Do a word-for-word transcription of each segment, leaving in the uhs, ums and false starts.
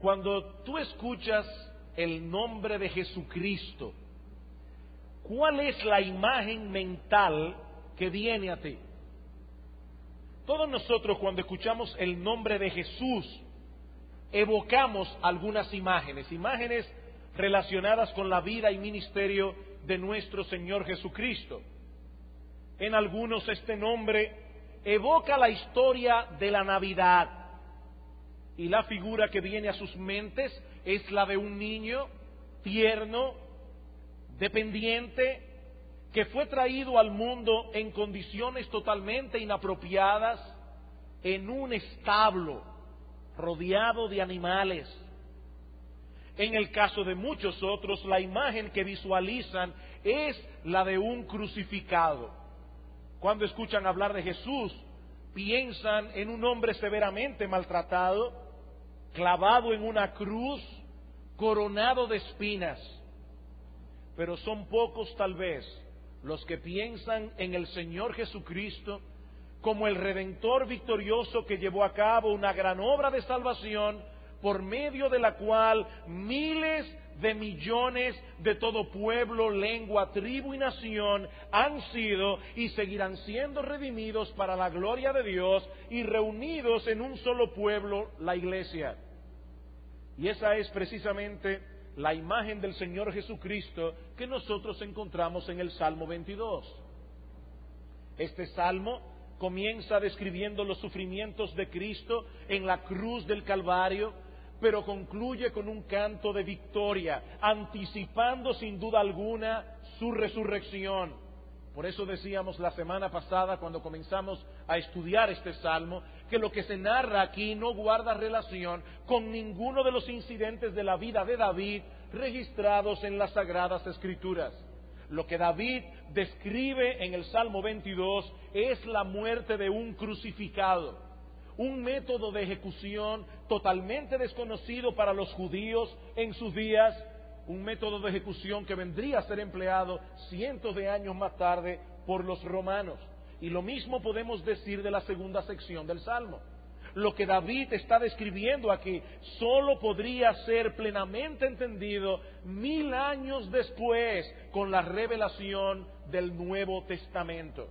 Cuando tú escuchas el nombre de Jesucristo, ¿cuál es la imagen mental que viene a ti? Todos nosotros, cuando escuchamos el nombre de Jesús, evocamos algunas imágenes, imágenes relacionadas con la vida y ministerio de nuestro Señor Jesucristo. En algunos este nombre evoca la historia de la Navidad, y la figura que viene a sus mentes es la de un niño tierno, dependiente, que fue traído al mundo en condiciones totalmente inapropiadas, en un establo rodeado de animales. En el caso de muchos otros, la imagen que visualizan es la de un crucificado. Cuando escuchan hablar de Jesús, piensan en un hombre severamente maltratado, clavado en una cruz, coronado de espinas. Pero son pocos tal vez los que piensan en el Señor Jesucristo como el Redentor victorioso que llevó a cabo una gran obra de salvación, por medio de la cual miles de millones de todo pueblo, lengua, tribu y nación han sido y seguirán siendo redimidos para la gloria de Dios y reunidos en un solo pueblo, la iglesia. Y esa es precisamente la imagen del Señor Jesucristo que nosotros encontramos en el Salmo veintidós. Este salmo comienza describiendo los sufrimientos de Cristo en la cruz del Calvario, pero concluye con un canto de victoria, anticipando sin duda alguna su resurrección. Por eso decíamos la semana pasada, cuando comenzamos a estudiar este salmo, que lo que se narra aquí no guarda relación con ninguno de los incidentes de la vida de David registrados en las Sagradas Escrituras. Lo que David describe en el Salmo veintidós es la muerte de un crucificado, un método de ejecución totalmente desconocido para los judíos en sus días, un método de ejecución que vendría a ser empleado cientos de años más tarde por los romanos. Y lo mismo podemos decir de la segunda sección del Salmo. Lo que David está describiendo aquí solo podría ser plenamente entendido mil años después con la revelación del Nuevo Testamento.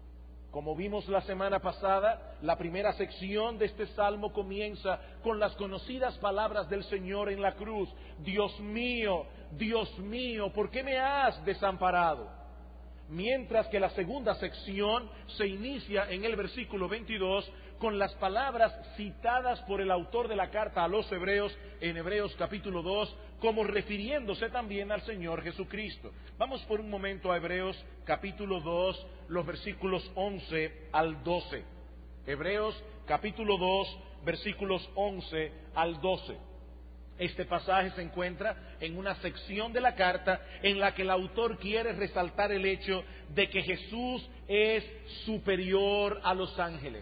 Como vimos la semana pasada, la primera sección de este salmo comienza con las conocidas palabras del Señor en la cruz: Dios mío, Dios mío, ¿por qué me has desamparado? Mientras que la segunda sección se inicia en el versículo veintidós con las palabras citadas por el autor de la carta a los Hebreos en Hebreos capítulo dos, como refiriéndose también al Señor Jesucristo. Vamos por un momento a Hebreos capítulo dos, los versículos once al doce. Hebreos capítulo dos, versículos once al doce. Este pasaje se encuentra en una sección de la carta en la que el autor quiere resaltar el hecho de que Jesús es superior a los ángeles.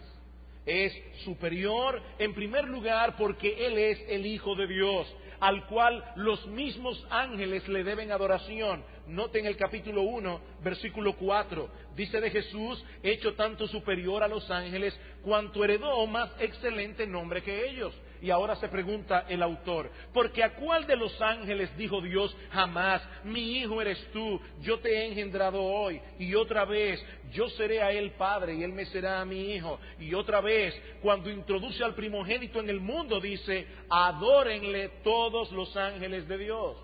Es superior en primer lugar porque Él es el Hijo de Dios, al cual los mismos ángeles le deben adoración. Noten el capítulo uno, versículo cuatro. Dice de Jesús, hecho tanto superior a los ángeles, cuanto heredó más excelente nombre que ellos. Y ahora se pregunta el autor, porque ¿a cuál de los ángeles dijo Dios jamás, mi hijo eres tú, yo te he engendrado hoy? Y otra vez, yo seré a él padre y él me será a mi hijo. Y otra vez, cuando introduce al primogénito en el mundo, dice, adórenle todos los ángeles de Dios.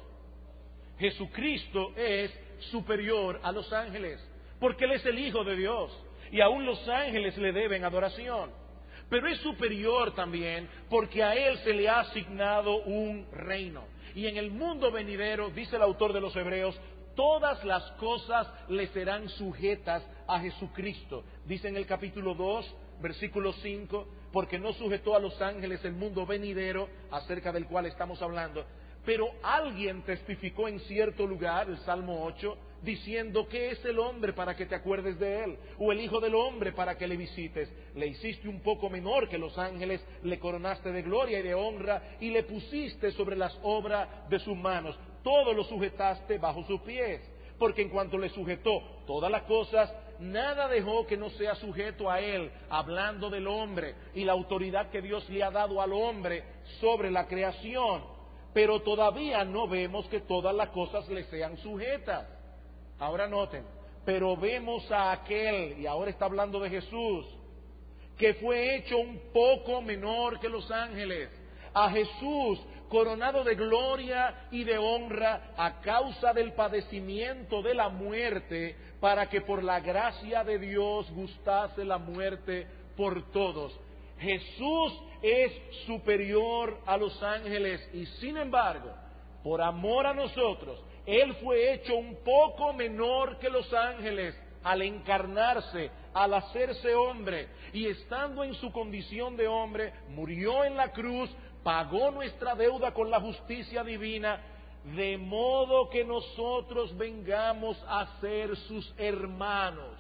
Jesucristo es superior a los ángeles, porque Él es el Hijo de Dios, y aún los ángeles le deben adoración. Pero es superior también porque a Él se le ha asignado un reino. Y en el mundo venidero, dice el autor de los Hebreos, todas las cosas le serán sujetas a Jesucristo. Dice en el capítulo dos, versículo cinco, porque no sujetó a los ángeles el mundo venidero, acerca del cual estamos hablando. Pero alguien testificó en cierto lugar, el Salmo ocho, diciendo, ¿qué es el hombre para que te acuerdes de él? O el hijo del hombre para que le visites. Le hiciste un poco menor que los ángeles, le coronaste de gloria y de honra, y le pusiste sobre las obras de sus manos. Todo lo sujetaste bajo sus pies. Porque en cuanto le sujetó todas las cosas, nada dejó que no sea sujeto a Él, hablando del hombre y la autoridad que Dios le ha dado al hombre sobre la creación. Pero todavía no vemos que todas las cosas le sean sujetas. Ahora noten, pero vemos a aquel, y ahora está hablando de Jesús, que fue hecho un poco menor que los ángeles. A Jesús, coronado de gloria y de honra a causa del padecimiento de la muerte, para que por la gracia de Dios gustase la muerte por todos. Jesús es superior a los ángeles y sin embargo, por amor a nosotros, Él fue hecho un poco menor que los ángeles al encarnarse, al hacerse hombre, y estando en su condición de hombre, murió en la cruz, pagó nuestra deuda con la justicia divina, de modo que nosotros vengamos a ser sus hermanos.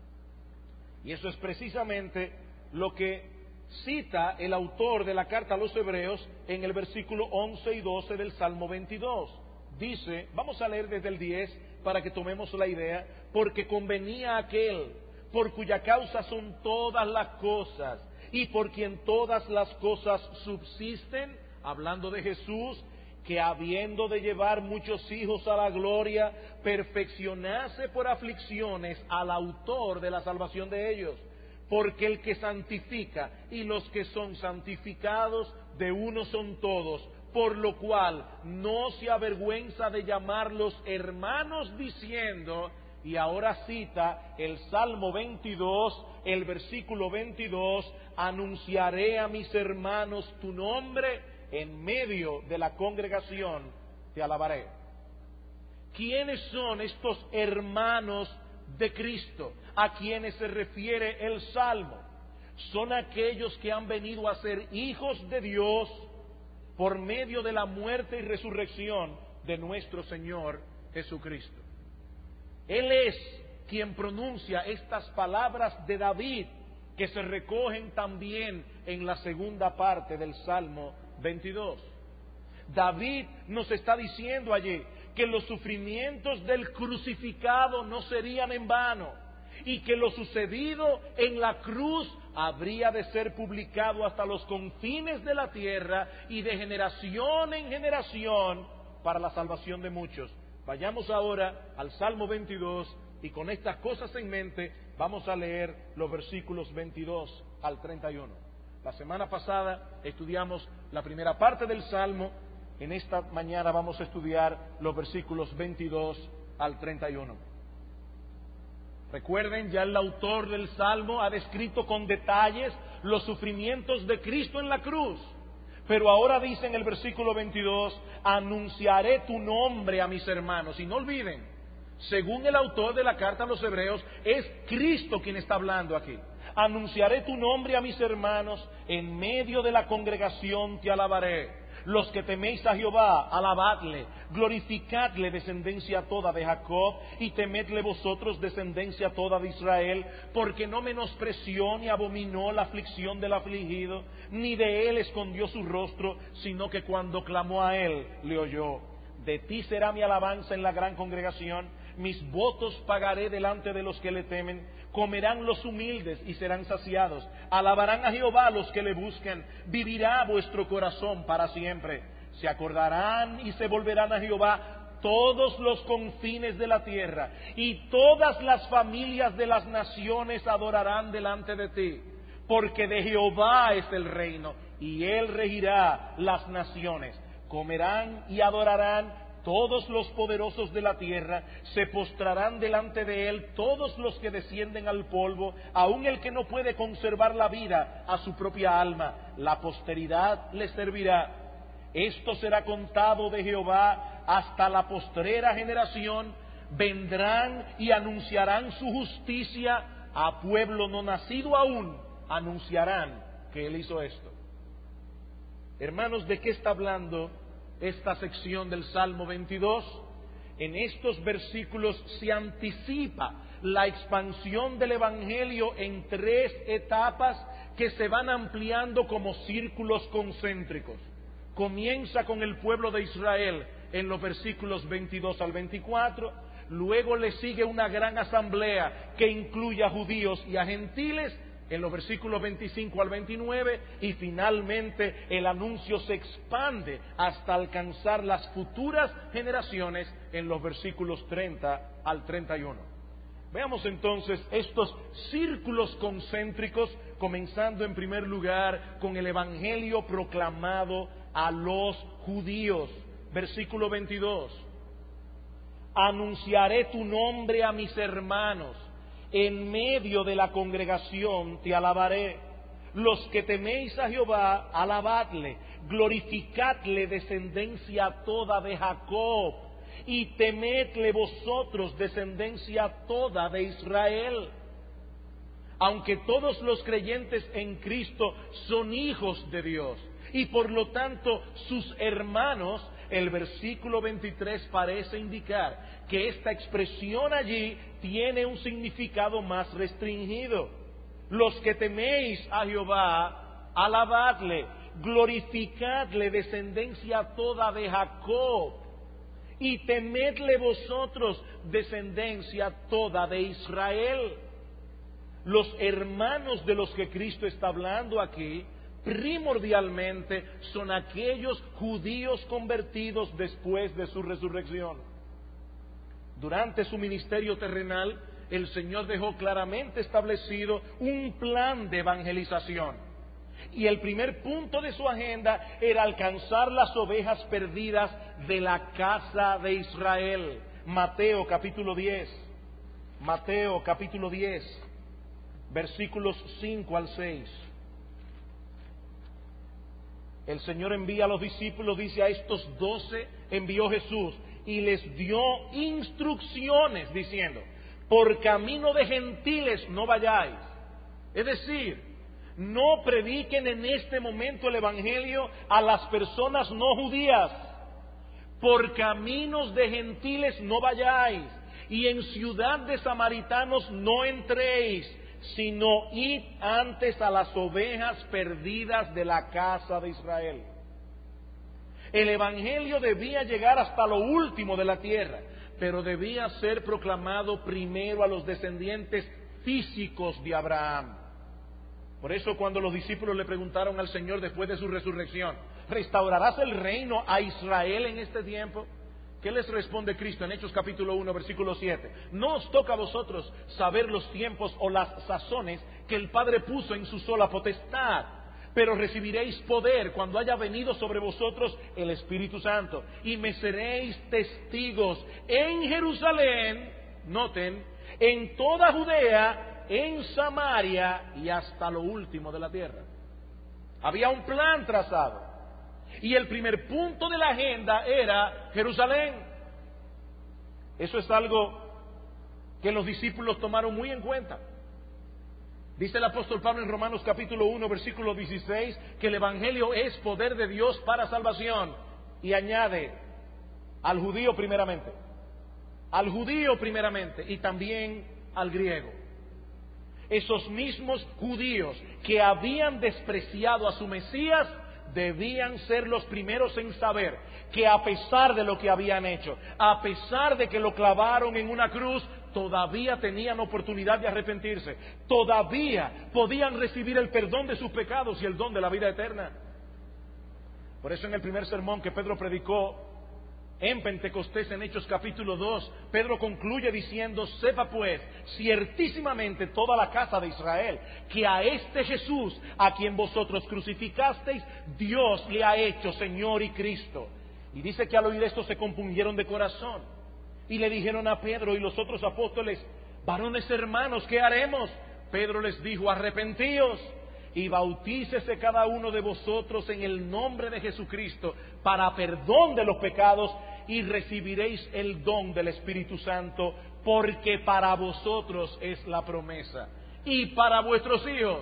Y eso es precisamente lo que cita el autor de la carta a los Hebreos en el versículo once y doce del Salmo veintidós. Dice, vamos a leer desde el diez para que tomemos la idea, porque convenía aquel por cuya causa son todas las cosas y por quien todas las cosas subsisten, hablando de Jesús, que habiendo de llevar muchos hijos a la gloria, perfeccionase por aflicciones al autor de la salvación de ellos. Porque el que santifica y los que son santificados de uno son todos, por lo cual no se avergüenza de llamarlos hermanos, diciendo, y ahora cita el Salmo veintidós, el versículo veintidós, anunciaré a mis hermanos tu nombre, en medio de la congregación te alabaré. ¿Quiénes son estos hermanos de Cristo a quienes se refiere el Salmo? Son aquellos que han venido a ser hijos de Dios por medio de la muerte y resurrección de nuestro Señor Jesucristo. Él es quien pronuncia estas palabras de David, que se recogen también en la segunda parte del Salmo veintidós. David nos está diciendo allí que los sufrimientos del crucificado no serían en vano y que lo sucedido en la cruz habría de ser publicado hasta los confines de la tierra y de generación en generación para la salvación de muchos. Vayamos ahora al Salmo veintidós y con estas cosas en mente vamos a leer los versículos veintidós al treinta y uno. La semana pasada estudiamos la primera parte del Salmo. En esta mañana vamos a estudiar los versículos veintidós al treinta y uno. Recuerden, ya el autor del Salmo ha descrito con detalles los sufrimientos de Cristo en la cruz. Pero ahora dice en el versículo veintidós, anunciaré tu nombre a mis hermanos. Y no olviden, según el autor de la carta a los Hebreos, es Cristo quien está hablando aquí. Anunciaré tu nombre a mis hermanos, en medio de la congregación te alabaré. Los que teméis a Jehová, alabadle, glorificadle, descendencia toda de Jacob, y temedle vosotros, descendencia toda de Israel, porque no menospreció ni abominó la aflicción del afligido, ni de él escondió su rostro, sino que cuando clamó a él, le oyó. De ti será mi alabanza en la gran congregación, mis votos pagaré delante de los que le temen. Comerán los humildes y serán saciados. Alabarán a Jehová los que le buscan. Vivirá vuestro corazón para siempre. Se acordarán y se volverán a Jehová todos los confines de la tierra, y todas las familias de las naciones adorarán delante de ti. Porque de Jehová es el reino, y él regirá las naciones. Comerán y adorarán todos los poderosos de la tierra, se postrarán delante de él todos los que descienden al polvo, aun el que no puede conservar la vida a su propia alma, la posteridad le servirá. Esto será contado de Jehová hasta la postrera generación, vendrán y anunciarán su justicia, a pueblo no nacido aún anunciarán que él hizo esto. Hermanos, ¿de qué está hablando esta sección del Salmo veintidós? En estos versículos se anticipa la expansión del Evangelio en tres etapas que se van ampliando como círculos concéntricos. Comienza con el pueblo de Israel en los versículos veintidós al veinticuatro, luego le sigue una gran asamblea que incluye a judíos y a gentiles en los versículos veinticinco al veintinueve, y finalmente el anuncio se expande hasta alcanzar las futuras generaciones en los versículos treinta al treinta y uno. Veamos entonces estos círculos concéntricos, comenzando en primer lugar con el evangelio proclamado a los judíos. Versículo veintidós: anunciaré tu nombre a mis hermanos, en medio de la congregación te alabaré. Los que teméis a Jehová, alabadle, glorificadle, descendencia toda de Jacob, y temedle vosotros, descendencia toda de Israel. Aunque todos los creyentes en Cristo son hijos de Dios y por lo tanto sus hermanos, el versículo veintitrés parece indicar que esta expresión allí tiene un significado más restringido. Los que teméis a Jehová, alabadle, glorificadle, descendencia toda de Jacob, y temedle vosotros, descendencia toda de Israel. Los hermanos de los que Cristo está hablando aquí primordialmente son aquellos judíos convertidos después de su resurrección. Durante su ministerio terrenal, el Señor dejó claramente establecido un plan de evangelización. Y el primer punto de su agenda era alcanzar las ovejas perdidas de la casa de Israel. Mateo capítulo diez. Mateo capítulo diez, versículos cinco al seis. El Señor envía a los discípulos, dice: a estos doce envió Jesús y les dio instrucciones diciendo: por camino de gentiles no vayáis. Es decir, no prediquen en este momento el evangelio a las personas no judías. Por caminos de gentiles no vayáis, y en ciudad de samaritanos no entréis, sino id antes a las ovejas perdidas de la casa de Israel. El evangelio debía llegar hasta lo último de la tierra, pero debía ser proclamado primero a los descendientes físicos de Abraham. Por eso, cuando los discípulos le preguntaron al Señor después de su resurrección: ¿restaurarás el reino a Israel en este tiempo? ¿Qué les responde Cristo en Hechos capítulo uno, versículo siete? No os toca a vosotros saber los tiempos o las sazones que el Padre puso en su sola potestad, pero recibiréis poder cuando haya venido sobre vosotros el Espíritu Santo, y me seréis testigos en Jerusalén, noten, en toda Judea, en Samaria y hasta lo último de la tierra. Había un plan trazado, y el primer punto de la agenda era Jerusalén. Eso es algo que los discípulos tomaron muy en cuenta. Dice el apóstol Pablo en Romanos capítulo uno, versículo dieciséis, que el evangelio es poder de Dios para salvación, y añade: al judío primeramente, al judío primeramente y también al griego. Esos mismos judíos que habían despreciado a su Mesías debían ser los primeros en saber que, a pesar de lo que habían hecho, a pesar de que lo clavaron en una cruz, todavía tenían oportunidad de arrepentirse, todavía podían recibir el perdón de sus pecados y el don de la vida eterna. Por eso, en el primer sermón que Pedro predicó en Pentecostés, en Hechos capítulo dos, Pedro concluye diciendo: sepa pues ciertísimamente toda la casa de Israel que a este Jesús, a quien vosotros crucificasteis, Dios le ha hecho Señor y Cristo. Y dice que al oír esto se compungieron de corazón y le dijeron a Pedro y los otros apóstoles: varones hermanos, ¿qué haremos? Pedro les dijo: arrepentíos y bautícese cada uno de vosotros en el nombre de Jesucristo para perdón de los pecados, y recibiréis el don del Espíritu Santo, porque para vosotros es la promesa, y para vuestros hijos.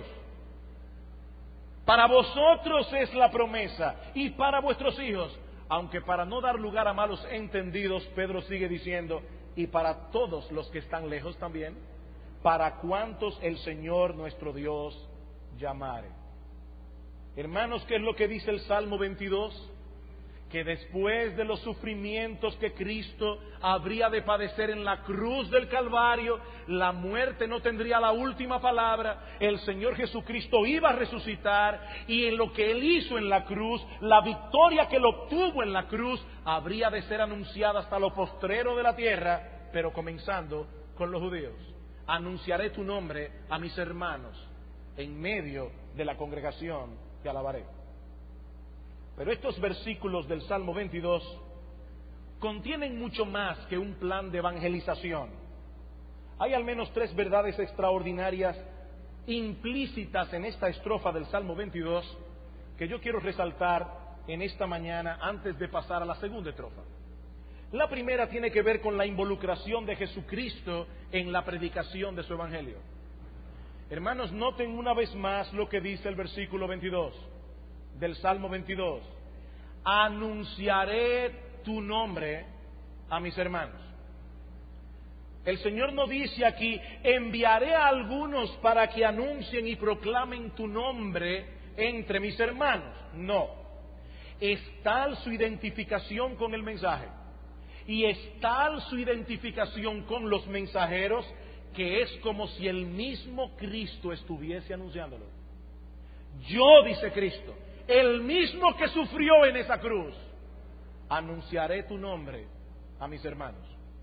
Para vosotros es la promesa, y para vuestros hijos. Aunque, para no dar lugar a malos entendidos, Pedro sigue diciendo: y para todos los que están lejos también, para cuantos el Señor nuestro Dios llamare. Hermanos, ¿qué es lo que dice el Salmo veintidós? que después de los sufrimientos que Cristo habría de padecer en la cruz del Calvario, la muerte no tendría la última palabra, el Señor Jesucristo iba a resucitar, y en lo que Él hizo en la cruz, la victoria que Él obtuvo en la cruz, habría de ser anunciada hasta lo postrero de la tierra, pero comenzando con los judíos. Anunciaré tu nombre a mis hermanos, en medio de la congregación te alabaré. Pero estos versículos del Salmo veintidós contienen mucho más que un plan de evangelización. Hay al menos tres verdades extraordinarias implícitas en esta estrofa del Salmo veintidós que yo quiero resaltar en esta mañana antes de pasar a la segunda estrofa. La primera tiene que ver con la involucración de Jesucristo en la predicación de su evangelio. Hermanos, noten una vez más lo que dice el versículo veintidós del Salmo veintidós. Anunciaré tu nombre a mis hermanos. El Señor no dice aquí, enviaré a algunos para que anuncien y proclamen tu nombre entre mis hermanos. No. Es tal su identificación con el mensaje, y es tal su identificación con los mensajeros, que es como si el mismo Cristo estuviese anunciándolo. Yo, dice Cristo, el mismo que sufrió en esa cruz, anunciaré tu nombre a mis hermanos.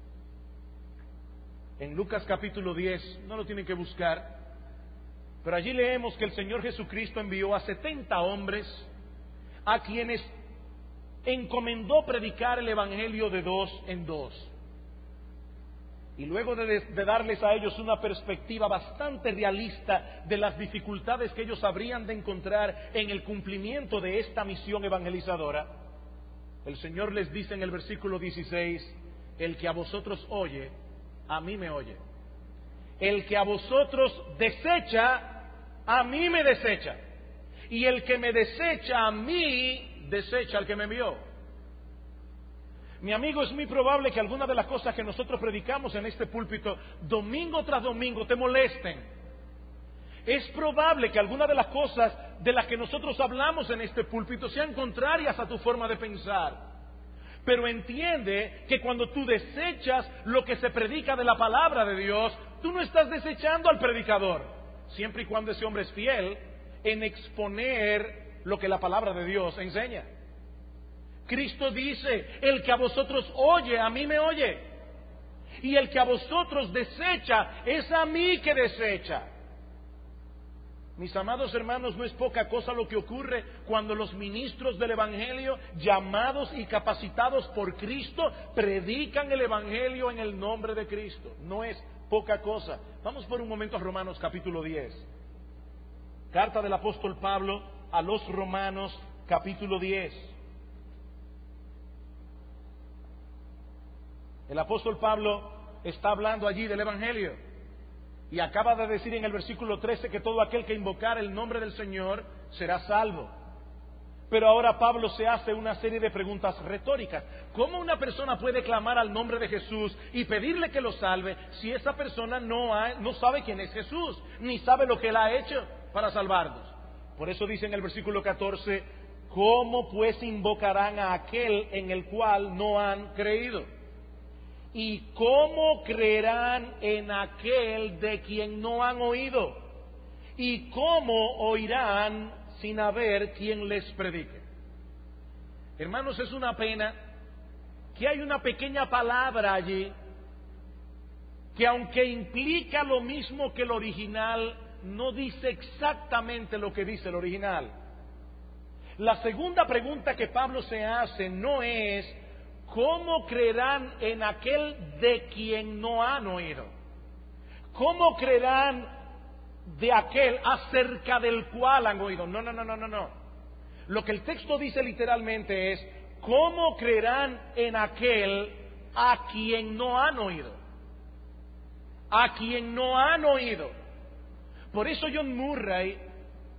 En Lucas capítulo diez, no lo tienen que buscar, pero allí leemos que el Señor Jesucristo envió a setenta hombres a quienes encomendó predicar el evangelio de dos en dos. Y luego de, de darles a ellos una perspectiva bastante realista de las dificultades que ellos habrían de encontrar en el cumplimiento de esta misión evangelizadora, el Señor les dice en el versículo dieciséis, el que a vosotros oye, a mí me oye. El que a vosotros desecha, a mí me desecha. Y el que me desecha a mí, desecha al que me envió. Mi amigo, es muy probable que algunas de las cosas que nosotros predicamos en este púlpito, domingo tras domingo, te molesten. Es probable que algunas de las cosas de las que nosotros hablamos en este púlpito sean contrarias a tu forma de pensar. Pero entiende que cuando tú desechas lo que se predica de la palabra de Dios, tú no estás desechando al predicador, siempre y cuando ese hombre es fiel en exponer lo que la palabra de Dios enseña. Cristo dice, el que a vosotros oye, a mí me oye. Y el que a vosotros desecha, es a mí que desecha. Mis amados hermanos, no es poca cosa lo que ocurre cuando los ministros del Evangelio, llamados y capacitados por Cristo, predican el Evangelio en el nombre de Cristo. No es poca cosa. Vamos por un momento a Romanos capítulo diez. Carta del apóstol Pablo a los Romanos capítulo diez. El apóstol Pablo está hablando allí del Evangelio y acaba de decir en el versículo trece que todo aquel que invocar el nombre del Señor será salvo. Pero ahora Pablo se hace una serie de preguntas retóricas. ¿Cómo una persona puede clamar al nombre de Jesús y pedirle que lo salve si esa persona no, ha, no sabe quién es Jesús, ni sabe lo que Él ha hecho para salvarnos? Por eso dice en el versículo catorce, ¿cómo pues invocarán a aquel en el cual no han creído? ¿Y cómo creerán en aquel de quien no han oído? ¿Y cómo oirán sin haber quien les predique? Hermanos, es una pena que hay una pequeña palabra allí que, aunque implica lo mismo que el original, no dice exactamente lo que dice el original. La segunda pregunta que Pablo se hace no es ¿cómo creerán en aquel de quien no han oído? ¿Cómo creerán de aquel acerca del cual han oído? No, no, no, no, no, no. Lo que el texto dice literalmente es, ¿cómo creerán en aquel a quien no han oído? A quien no han oído. Por eso John Murray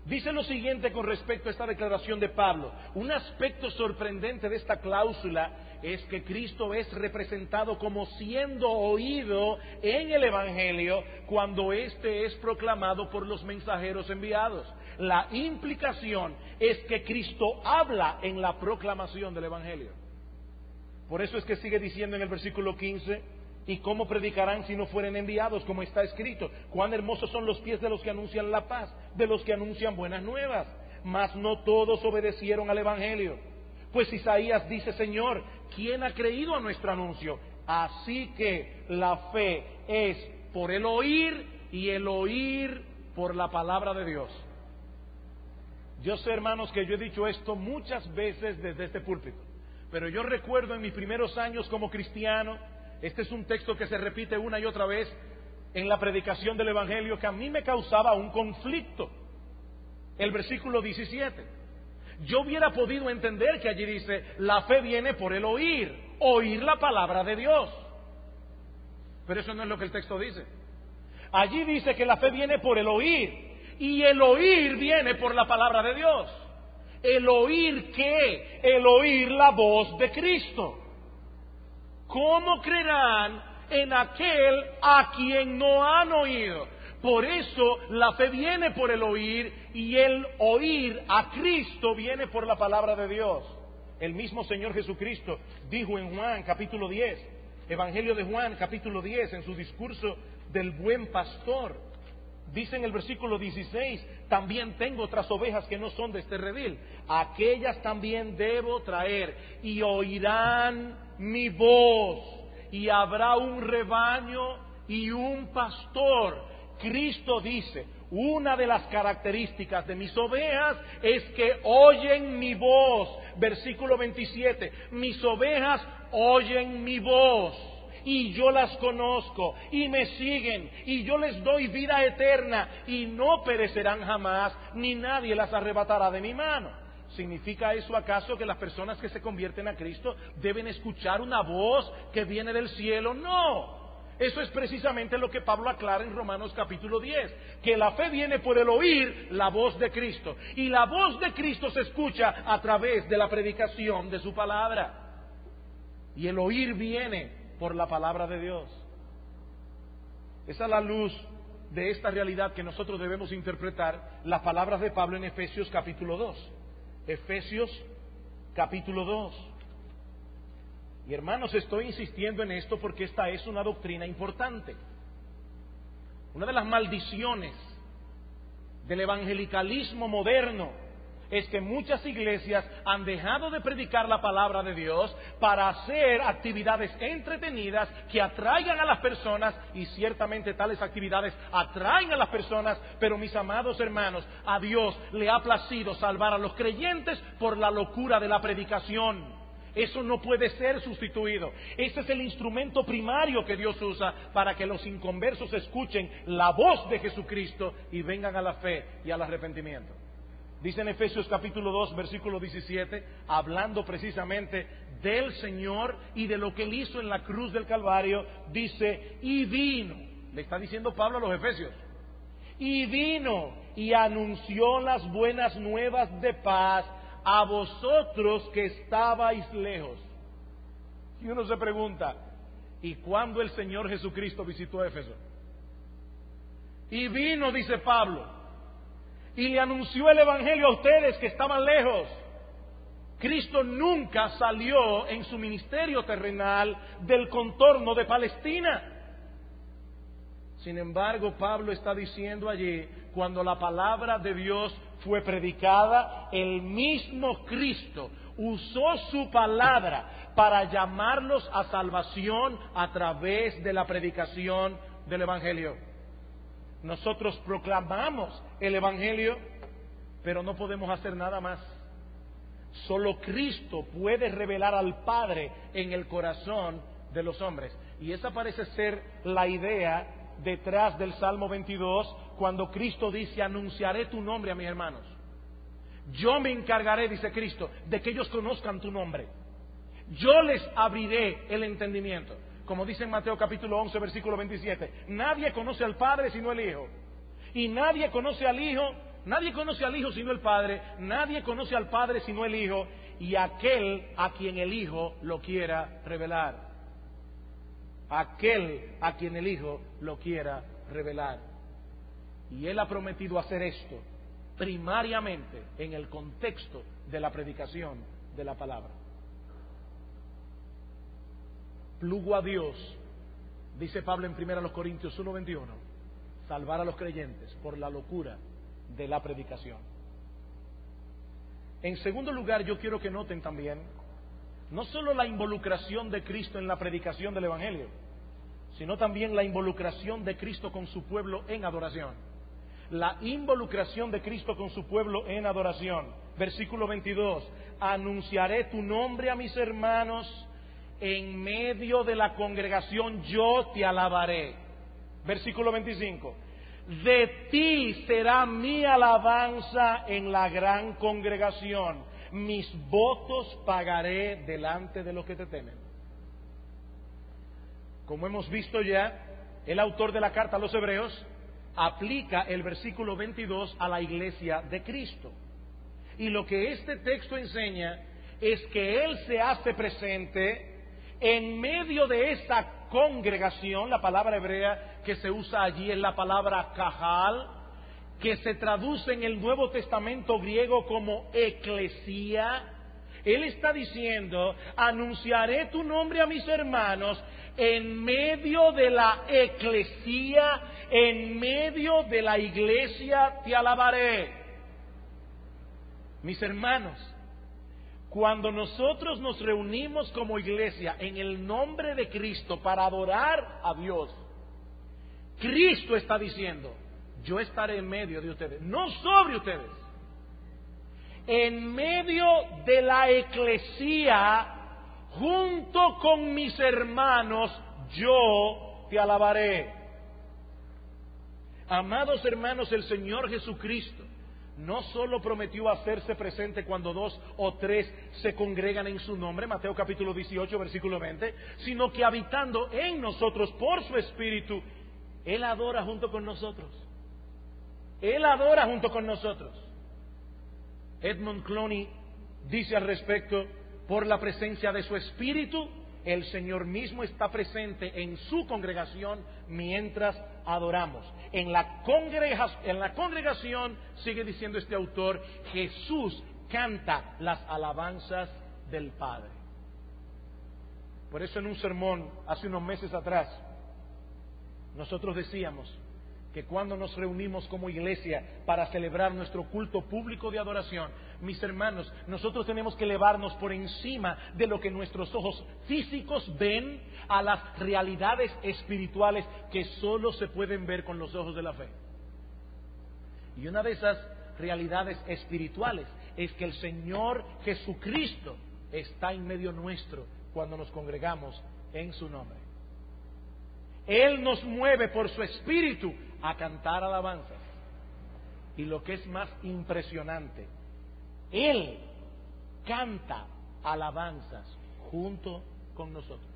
Dice lo siguiente con respecto a esta declaración de Pablo. Un aspecto sorprendente de esta cláusula es que Cristo es representado como siendo oído en el Evangelio cuando éste es proclamado por los mensajeros enviados. La implicación es que Cristo habla en la proclamación del Evangelio. Por eso es que sigue diciendo en el versículo quince: ¿y cómo predicarán si no fueren enviados? Como está escrito: cuán hermosos son los pies de los que anuncian la paz, de los que anuncian buenas nuevas. Mas no todos obedecieron al Evangelio. Pues Isaías dice: Señor, ¿quién ha creído a nuestro anuncio? Así que la fe es por el oír, y el oír por la palabra de Dios. Yo sé, hermanos, que yo he dicho esto muchas veces desde este púlpito, pero yo recuerdo en mis primeros años como cristiano, este es un texto que se repite una y otra vez en la predicación del Evangelio, que a mí me causaba un conflicto. El versículo diecisiete. Yo hubiera podido entender que allí dice: la fe viene por el oír, oír la palabra de Dios. Pero eso no es lo que el texto dice. Allí dice que la fe viene por el oír, y el oír viene por la palabra de Dios. ¿El oír qué? El oír la voz de Cristo. ¿Cómo creerán en aquel a quien no han oído? Por eso la fe viene por el oír, y el oír a Cristo viene por la palabra de Dios. El mismo Señor Jesucristo dijo en Juan capítulo diez, Evangelio de Juan capítulo diez, en su discurso del buen pastor, dice en el versículo dieciséis: también tengo otras ovejas que no son de este redil, aquellas también debo traer, y oirán mi voz, y habrá un rebaño y un pastor. Cristo dice: una de las características de mis ovejas es que oyen mi voz. Versículo veintisiete: mis ovejas oyen mi voz, y yo las conozco, y me siguen, y yo les doy vida eterna, y no perecerán jamás, ni nadie las arrebatará de mi mano. ¿Significa eso acaso que las personas que se convierten a Cristo deben escuchar una voz que viene del cielo? No. Eso es precisamente lo que Pablo aclara en Romanos capítulo diez, que la fe viene por el oír la voz de Cristo, y la voz de Cristo se escucha a través de la predicación de su palabra, y el oír viene por la palabra de Dios. Es a la luz de esta realidad que nosotros debemos interpretar las palabras de Pablo en Efesios capítulo dos. Efesios capítulo dos. Y hermanos, estoy insistiendo en esto porque esta es una doctrina importante. Una de las maldiciones del evangelicalismo moderno es que muchas iglesias han dejado de predicar la palabra de Dios para hacer actividades entretenidas que atraigan a las personas, y ciertamente tales actividades atraen a las personas, pero mis amados hermanos, a Dios le ha placido salvar a los creyentes por la locura de la predicación. Eso no puede ser sustituido. Ese es el instrumento primario que Dios usa para que los inconversos escuchen la voz de Jesucristo y vengan a la fe y al arrepentimiento. Dice en Efesios capítulo dos, versículo diecisiete, hablando precisamente del Señor y de lo que Él hizo en la cruz del Calvario, dice: y vino, le está diciendo Pablo a los Efesios, y vino y anunció las buenas nuevas de paz a vosotros que estabais lejos. Y uno se pregunta: ¿y cuándo el Señor Jesucristo visitó Éfeso? Y vino, dice Pablo, y le anunció el Evangelio a ustedes que estaban lejos. Cristo nunca salió en su ministerio terrenal del contorno de Palestina. Sin embargo, Pablo está diciendo allí, cuando la palabra de Dios fue predicada, el mismo Cristo usó su palabra para llamarlos a salvación a través de la predicación del Evangelio. Nosotros proclamamos el Evangelio, pero no podemos hacer nada más. Solo Cristo puede revelar al Padre en el corazón de los hombres. Y esa parece ser la idea detrás del Salmo veintidós, cuando Cristo dice: anunciaré tu nombre a mis hermanos. Yo me encargaré, dice Cristo, de que ellos conozcan tu nombre. Yo les abriré el entendimiento. Como dice en Mateo capítulo once, versículo veintisiete, nadie conoce al Padre sino el Hijo, y nadie conoce al Hijo Nadie conoce al Hijo sino el Padre, nadie conoce al Padre sino el Hijo, y aquel a quien el Hijo lo quiera revelar. Aquel a quien el Hijo lo quiera revelar. Y Él ha prometido hacer esto primariamente en el contexto de la predicación de la palabra. Plugo a Dios, dice Pablo en primera Corintios uno veintiuno, salvar a los creyentes por la locura de la predicación. En segundo lugar, yo quiero que noten también no solo la involucración de Cristo en la predicación del Evangelio, sino también la involucración de Cristo con su pueblo en adoración. La involucración de Cristo con su pueblo en adoración. Versículo veintidós, anunciaré tu nombre a mis hermanos, en medio de la congregación yo te alabaré. Versículo veinticinco, de ti será mi alabanza en la gran congregación, mis votos pagaré delante de los que te temen. Como hemos visto ya, el autor de la carta a los Hebreos aplica el versículo veintidós a la iglesia de Cristo. Y lo que este texto enseña es que Él se hace presente en medio de esta congregación. La palabra hebrea que se usa allí es la palabra kahal, que se traduce en el Nuevo Testamento griego como eclesía. Él está diciendo, anunciaré tu nombre a mis hermanos en medio de la eclesía, en medio de la iglesia te alabaré. Mis hermanos, cuando nosotros nos reunimos como iglesia en el nombre de Cristo para adorar a Dios, Cristo está diciendo, yo estaré en medio de ustedes, no sobre ustedes. En medio de la eclesía, junto con mis hermanos, yo te alabaré. Amados hermanos, el Señor Jesucristo no solo prometió hacerse presente cuando dos o tres se congregan en su nombre, Mateo capítulo dieciocho, versículo veinte, sino que habitando en nosotros por su Espíritu, Él adora junto con nosotros. Él adora junto con nosotros. Edmund Clooney dice al respecto, por la presencia de su Espíritu, el Señor mismo está presente en su congregación mientras adoramos. En la, congrega- en la congregación, sigue diciendo este autor, Jesús canta las alabanzas del Padre. Por eso en un sermón hace unos meses atrás, nosotros decíamos que cuando nos reunimos como iglesia para celebrar nuestro culto público de adoración, mis hermanos, nosotros tenemos que elevarnos por encima de lo que nuestros ojos físicos ven a las realidades espirituales que solo se pueden ver con los ojos de la fe. Y una de esas realidades espirituales es que el Señor Jesucristo está en medio nuestro cuando nos congregamos en su nombre. Él nos mueve por su Espíritu a cantar alabanzas. Y lo que es más impresionante, Él canta alabanzas junto con nosotros.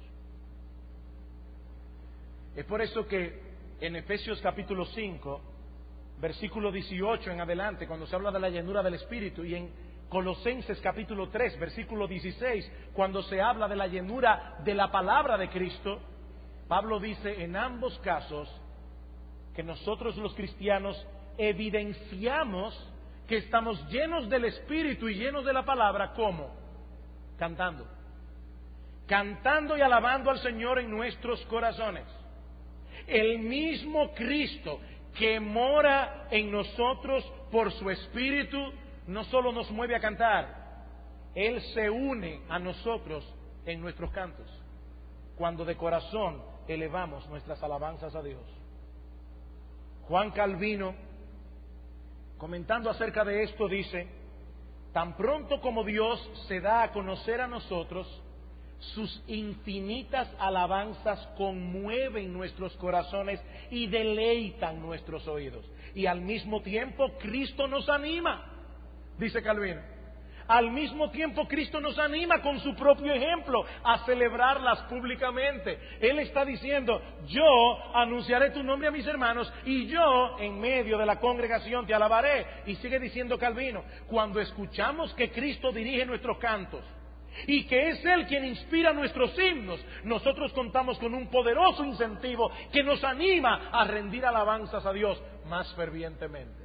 Es por eso que en Efesios capítulo cinco, versículo dieciocho en adelante, cuando se habla de la llenura del Espíritu, y en Colosenses capítulo tres, versículo dieciséis, cuando se habla de la llenura de la palabra de Cristo, Pablo dice en ambos casos que nosotros los cristianos evidenciamos que estamos llenos del Espíritu y llenos de la palabra. ¿Cómo? Cantando. Cantando y alabando al Señor en nuestros corazones. El mismo Cristo que mora en nosotros por su Espíritu no solo nos mueve a cantar, Él se une a nosotros en nuestros cantos, cuando de corazón elevamos nuestras alabanzas a Dios. Juan Calvino, comentando acerca de esto, dice, tan pronto como Dios se da a conocer a nosotros, sus infinitas alabanzas conmueven nuestros corazones y deleitan nuestros oídos. Y al mismo tiempo Cristo nos anima, dice Calvino, Al mismo tiempo, Cristo nos anima con su propio ejemplo a celebrarlas públicamente. Él está diciendo, yo anunciaré tu nombre a mis hermanos y yo en medio de la congregación te alabaré. Y sigue diciendo Calvino, cuando escuchamos que Cristo dirige nuestros cantos y que es Él quien inspira nuestros himnos, nosotros contamos con un poderoso incentivo que nos anima a rendir alabanzas a Dios más fervientemente.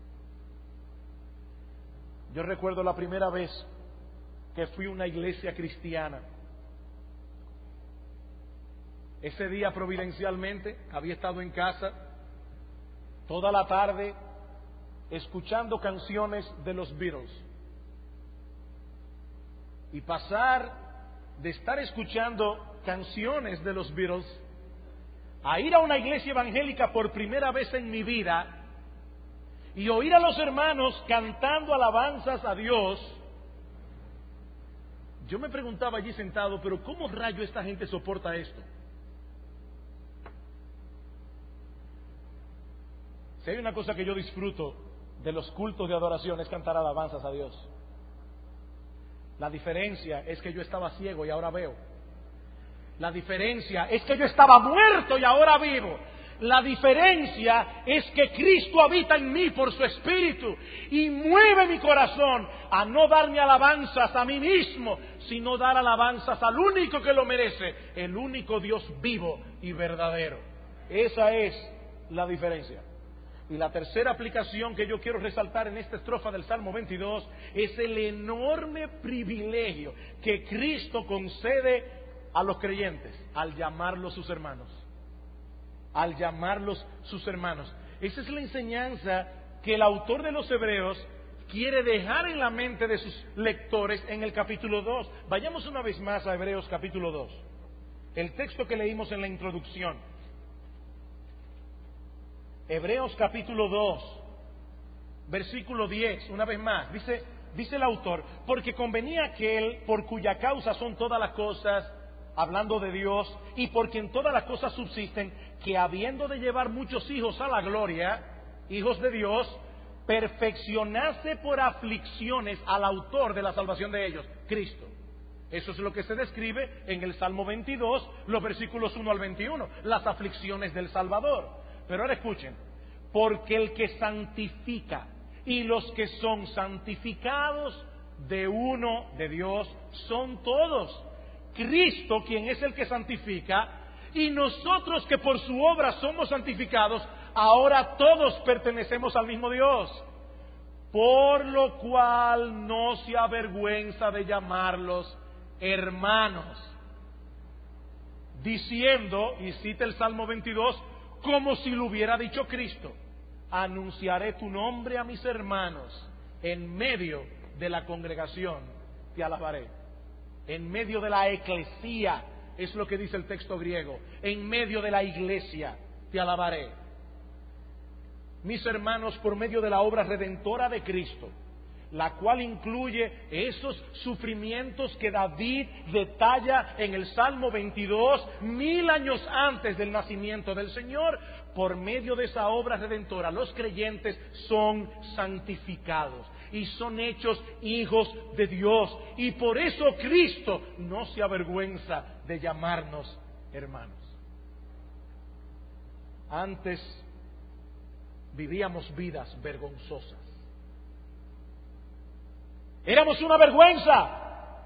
Yo recuerdo la primera vez que fui a una iglesia cristiana. Ese día providencialmente había estado en casa toda la tarde escuchando canciones de los Beatles. Y pasar de estar escuchando canciones de los Beatles a ir a una iglesia evangélica por primera vez en mi vida y oír a los hermanos cantando alabanzas a Dios, yo me preguntaba allí sentado, pero ¿cómo rayo esta gente soporta esto? Si hay una cosa que yo disfruto de los cultos de adoración es cantar alabanzas a Dios. La diferencia es que yo estaba ciego y ahora veo. La diferencia es que yo estaba muerto y ahora vivo. La diferencia es que Cristo habita en mí por su Espíritu y mueve mi corazón a no darme alabanzas a mí mismo, sino dar alabanzas al único que lo merece, el único Dios vivo y verdadero. Esa es la diferencia. Y la tercera aplicación que yo quiero resaltar en esta estrofa del Salmo veintidós es el enorme privilegio que Cristo concede a los creyentes al llamarlos sus hermanos. Al llamarlos sus hermanos. Esa es la enseñanza que el autor de los Hebreos quiere dejar en la mente de sus lectores en el capítulo dos. Vayamos una vez más a Hebreos capítulo dos. El texto que leímos en la introducción. Hebreos capítulo dos, versículo diez, una vez más, dice, dice el autor, porque convenía aquel por cuya causa son todas las cosas, hablando de Dios, y por quien todas las cosas subsisten, que habiendo de llevar muchos hijos a la gloria, hijos de Dios, perfeccionase por aflicciones al autor de la salvación de ellos, Cristo. Eso es lo que se describe en el Salmo veintidós, los versículos uno al veintiuno, las aflicciones del Salvador. Pero ahora escuchen, porque el que santifica y los que son santificados de uno, de Dios, son todos. Cristo, quien es el que santifica, y nosotros que por su obra somos santificados, ahora todos pertenecemos al mismo Dios. Por lo cual no se avergüenza de llamarlos hermanos, diciendo, y cita el Salmo veintidós, como si lo hubiera dicho Cristo, anunciaré tu nombre a mis hermanos, en medio de la congregación te alabaré. En medio de la eclesía, es lo que dice el texto griego, en medio de la iglesia te alabaré. Mis hermanos, por medio de la obra redentora de Cristo, la cual incluye esos sufrimientos que David detalla en el Salmo veintidós, mil años antes del nacimiento del Señor. Por medio de esa obra redentora, los creyentes son santificados y son hechos hijos de Dios. Y por eso Cristo no se avergüenza de llamarnos hermanos. Antes vivíamos vidas vergonzosas. Éramos una vergüenza.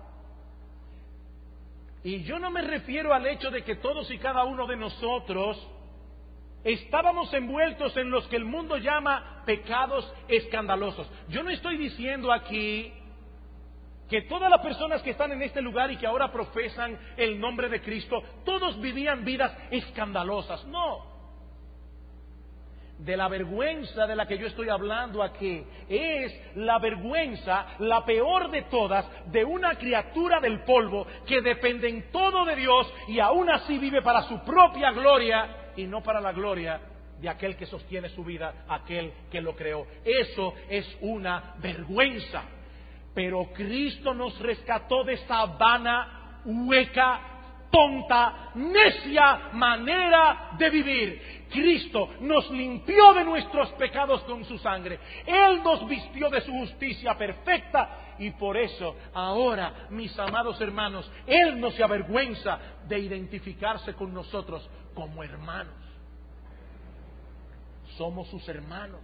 Y yo no me refiero al hecho de que todos y cada uno de nosotros estábamos envueltos en los que el mundo llama pecados escandalosos. Yo no estoy diciendo aquí que todas las personas que están en este lugar y que ahora profesan el nombre de Cristo, todos vivían vidas escandalosas. No. De la vergüenza de la que yo estoy hablando aquí es la vergüenza, la peor de todas, de una criatura del polvo que depende en todo de Dios y aún así vive para su propia gloria y no para la gloria de aquel que sostiene su vida, aquel que lo creó. Eso es una vergüenza. Pero Cristo nos rescató de esa vana, hueca, tonta, necia manera de vivir. Cristo nos limpió de nuestros pecados con su sangre. Él nos vistió de su justicia perfecta Y por eso, ahora, mis amados hermanos, Él no se avergüenza de identificarse con nosotros como hermanos. Somos sus hermanos.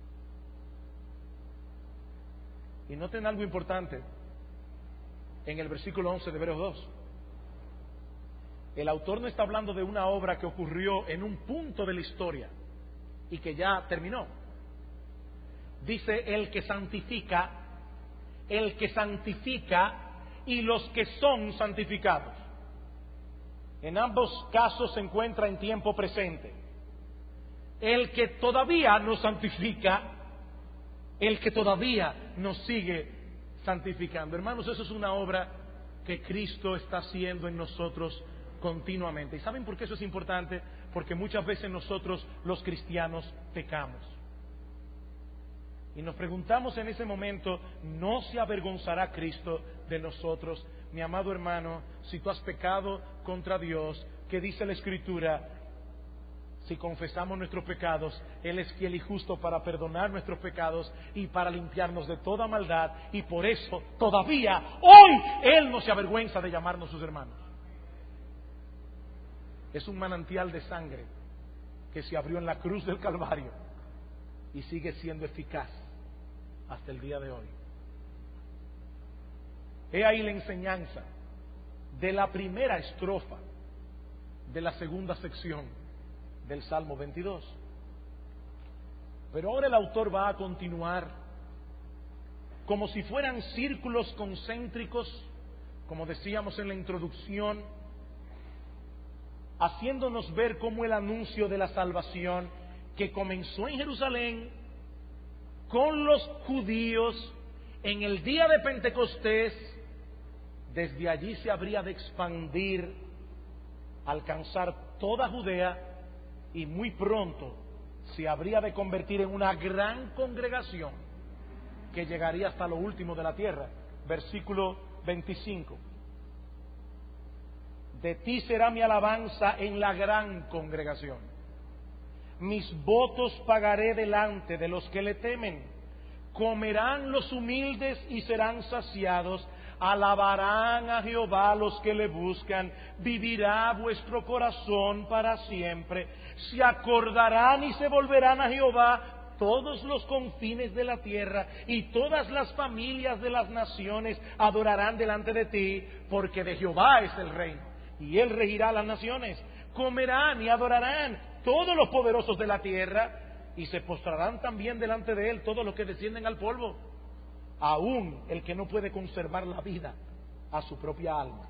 Y noten algo importante en el versículo once de Hebreos dos. El autor no está hablando de una obra que ocurrió en un punto de la historia y que ya terminó. Dice el que santifica, el que santifica y los que son santificados. En ambos casos se encuentra en tiempo presente. El que todavía nos santifica, el que todavía nos sigue santificando. Hermanos, eso es una obra que Cristo está haciendo en nosotros continuamente. ¿Y saben por qué eso es importante? Porque muchas veces nosotros, los cristianos, pecamos. Y nos preguntamos en ese momento, ¿no se avergonzará Cristo de nosotros? Mi amado hermano, si tú has pecado contra Dios, ¿qué dice la Escritura? Si confesamos nuestros pecados, Él es fiel y justo para perdonar nuestros pecados y para limpiarnos de toda maldad. Y por eso, todavía, hoy, Él no se avergüenza de llamarnos sus hermanos. Es un manantial de sangre que se abrió en la cruz del Calvario y sigue siendo eficaz hasta el día de hoy. He ahí la enseñanza de la primera estrofa de la segunda sección del Salmo veintidós. Pero ahora el autor va a continuar como si fueran círculos concéntricos, como decíamos en la introducción, haciéndonos ver cómo el anuncio de la salvación que comenzó en Jerusalén con los judíos en el día de Pentecostés, desde allí se habría de expandir, alcanzar toda Judea y muy pronto se habría de convertir en una gran congregación que llegaría hasta lo último de la tierra. Versículo veinticinco. De ti será mi alabanza en la gran congregación. Mis votos pagaré delante de los que le temen. Comerán los humildes y serán saciados. Alabarán a Jehová los que le buscan. Vivirá vuestro corazón para siempre. Se acordarán y se volverán a Jehová todos los confines de la tierra, y todas las familias de las naciones adorarán delante de ti, porque de Jehová es el reino, y Él regirá las naciones. Comerán y adorarán todos los poderosos de la tierra, y se postrarán también delante de Él todos los que descienden al polvo, aún el que no puede conservar la vida a su propia alma.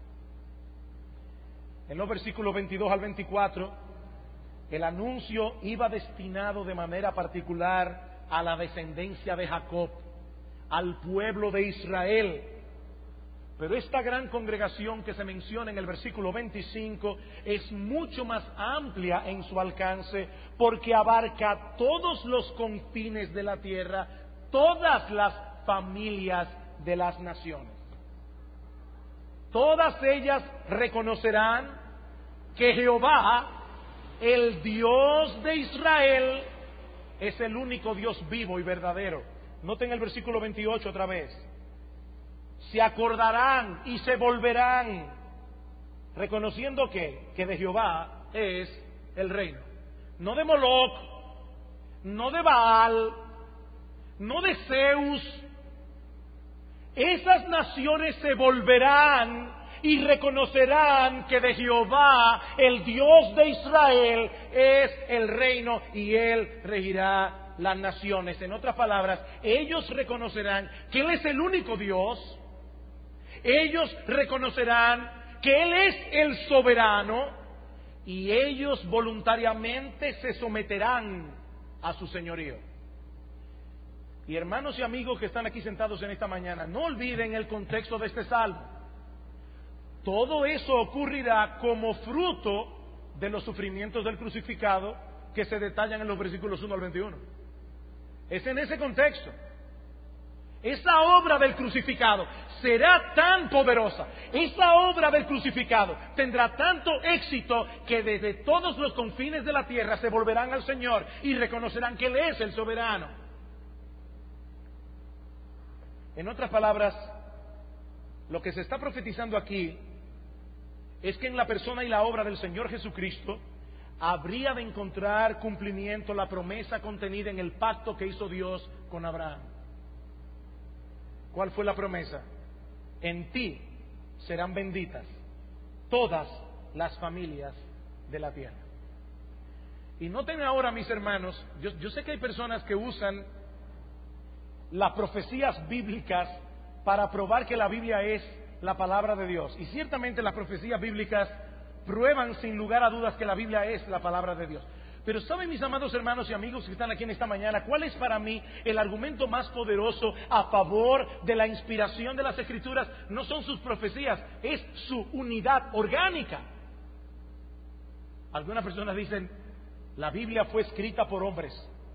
En los versículos veintidós al veinticuatro, el anuncio iba destinado de manera particular a la descendencia de Jacob, al pueblo de Israel. Pero esta gran congregación que se menciona en el versículo veinticinco es mucho más amplia en su alcance, porque abarca todos los confines de la tierra, todas las familias de las naciones. Todas ellas reconocerán que Jehová, el Dios de Israel, es el único Dios vivo y verdadero. Noten el versículo veintiocho otra vez. Se acordarán y se volverán, reconociendo que, que de Jehová es el reino. No de Moloc, no de Baal, no de Zeus. Esas naciones se volverán y reconocerán que de Jehová, el Dios de Israel, es el reino y Él regirá las naciones. En otras palabras, ellos reconocerán que Él es el único Dios. Ellos reconocerán que Él es el soberano y ellos voluntariamente se someterán a su señorío. Y hermanos y amigos que están aquí sentados en esta mañana, no olviden el contexto de este salmo. Todo eso ocurrirá como fruto de los sufrimientos del crucificado que se detallan en los versículos uno al veintiuno. Es en ese contexto. Esa obra del crucificado será tan poderosa, esa obra del crucificado tendrá tanto éxito que desde todos los confines de la tierra se volverán al Señor y reconocerán que Él es el soberano. En otras palabras, lo que se está profetizando aquí es que en la persona y la obra del Señor Jesucristo habría de encontrar cumplimiento la promesa contenida en el pacto que hizo Dios con Abraham. ¿Cuál fue la promesa? En ti serán benditas todas las familias de la tierra. Y noten ahora, mis hermanos, yo, yo sé que hay personas que usan las profecías bíblicas para probar que la Biblia es la palabra de Dios. Y ciertamente las profecías bíblicas prueban sin lugar a dudas que la Biblia es la palabra de Dios. Pero ¿saben, mis amados hermanos y amigos que están aquí en esta mañana, cuál es para mí el argumento más poderoso a favor de la inspiración de las Escrituras? No son sus profecías, es su unidad orgánica. Algunas personas dicen, la Biblia fue escrita por hombres.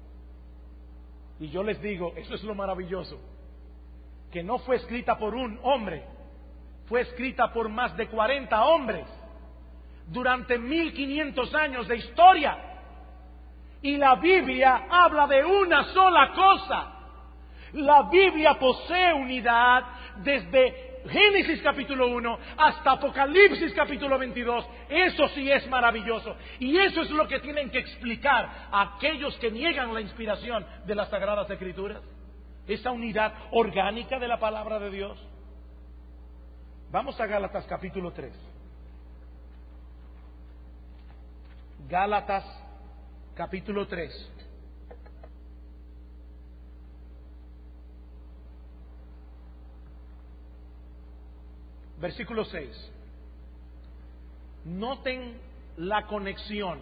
Y yo les digo, eso es lo maravilloso, que no fue escrita por un hombre, fue escrita por más de cuarenta hombres durante mil quinientos años de historia. Y la Biblia habla de una sola cosa. La Biblia posee unidad desde Génesis capítulo uno hasta Apocalipsis capítulo veintidós. Eso sí es maravilloso. Y eso es lo que tienen que explicar a aquellos que niegan la inspiración de las Sagradas Escrituras. Esa unidad orgánica de la palabra de Dios. Vamos a Gálatas capítulo tres. Gálatas capítulo tres. Versículo seis. Noten la conexión.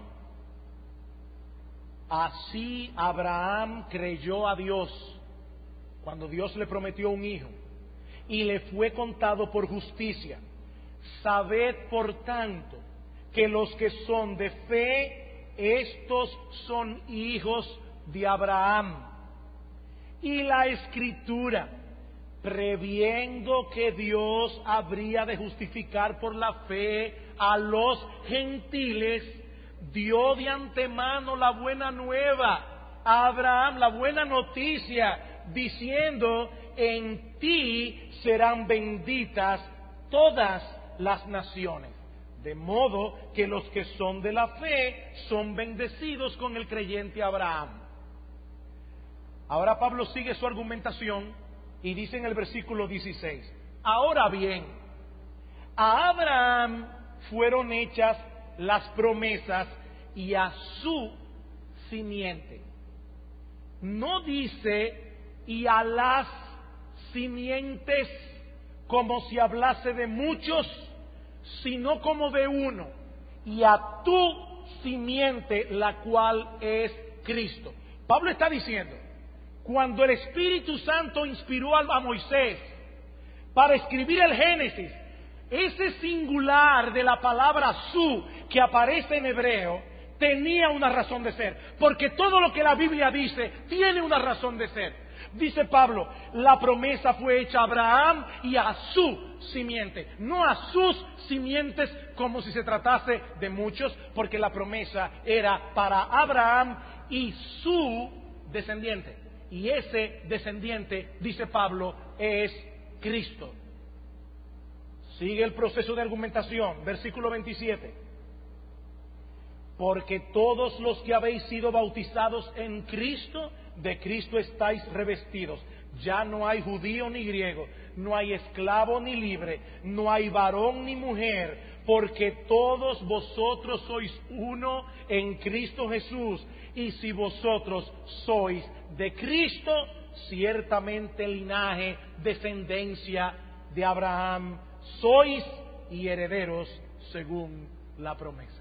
Así Abraham creyó a Dios cuando Dios le prometió un hijo y le fue contado por justicia. Sabed por tanto que los que son de fe, estos son hijos de Abraham. Y la Escritura, previendo que Dios habría de justificar por la fe a los gentiles, dio de antemano la buena nueva a Abraham, la buena noticia, diciendo, en ti serán benditas todas las naciones. De modo que los que son de la fe son bendecidos con el creyente Abraham. Ahora Pablo sigue su argumentación y dice en el versículo dieciséis, ahora bien, a Abraham fueron hechas las promesas y a su simiente. No dice y a las simientes como si hablase de muchos, sino como de uno, y a tu simiente, la cual es Cristo. Pablo está diciendo, cuando el Espíritu Santo inspiró a Moisés para escribir el Génesis, ese singular de la palabra su que aparece en hebreo tenía una razón de ser, porque todo lo que la Biblia dice tiene una razón de ser. Dice Pablo, la promesa fue hecha a Abraham y a su simiente, no a sus simientes como si se tratase de muchos, porque la promesa era para Abraham y su descendiente. Y ese descendiente, dice Pablo, es Cristo. Sigue el proceso de argumentación, versículo veintisiete. Porque todos los que habéis sido bautizados en Cristo, de Cristo estáis revestidos. Ya no hay judío ni griego, no hay esclavo ni libre, no hay varón ni mujer, porque todos vosotros sois uno en Cristo Jesús. Y si vosotros sois de Cristo, ciertamente linaje, descendencia de Abraham, sois y herederos según la promesa.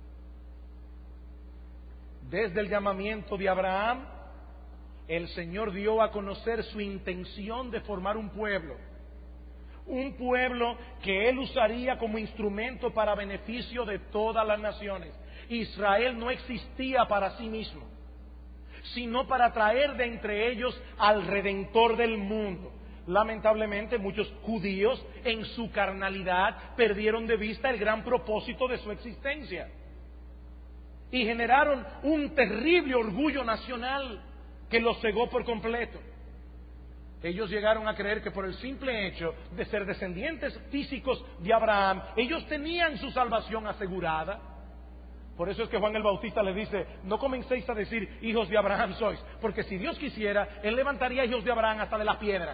Desde el llamamiento de Abraham, el Señor dio a conocer su intención de formar un pueblo, un pueblo que Él usaría como instrumento para beneficio de todas las naciones. Israel no existía para sí mismo, sino para traer de entre ellos al Redentor del mundo. Lamentablemente, muchos judíos en su carnalidad perdieron de vista el gran propósito de su existencia y generaron un terrible orgullo nacional que los cegó por completo. Ellos llegaron a creer que por el simple hecho de ser descendientes físicos de Abraham, ellos tenían su salvación asegurada. Por eso es que Juan el Bautista les dice: no comencéis a decir hijos de Abraham sois, porque si Dios quisiera, Él levantaría hijos de Abraham hasta de las piedras.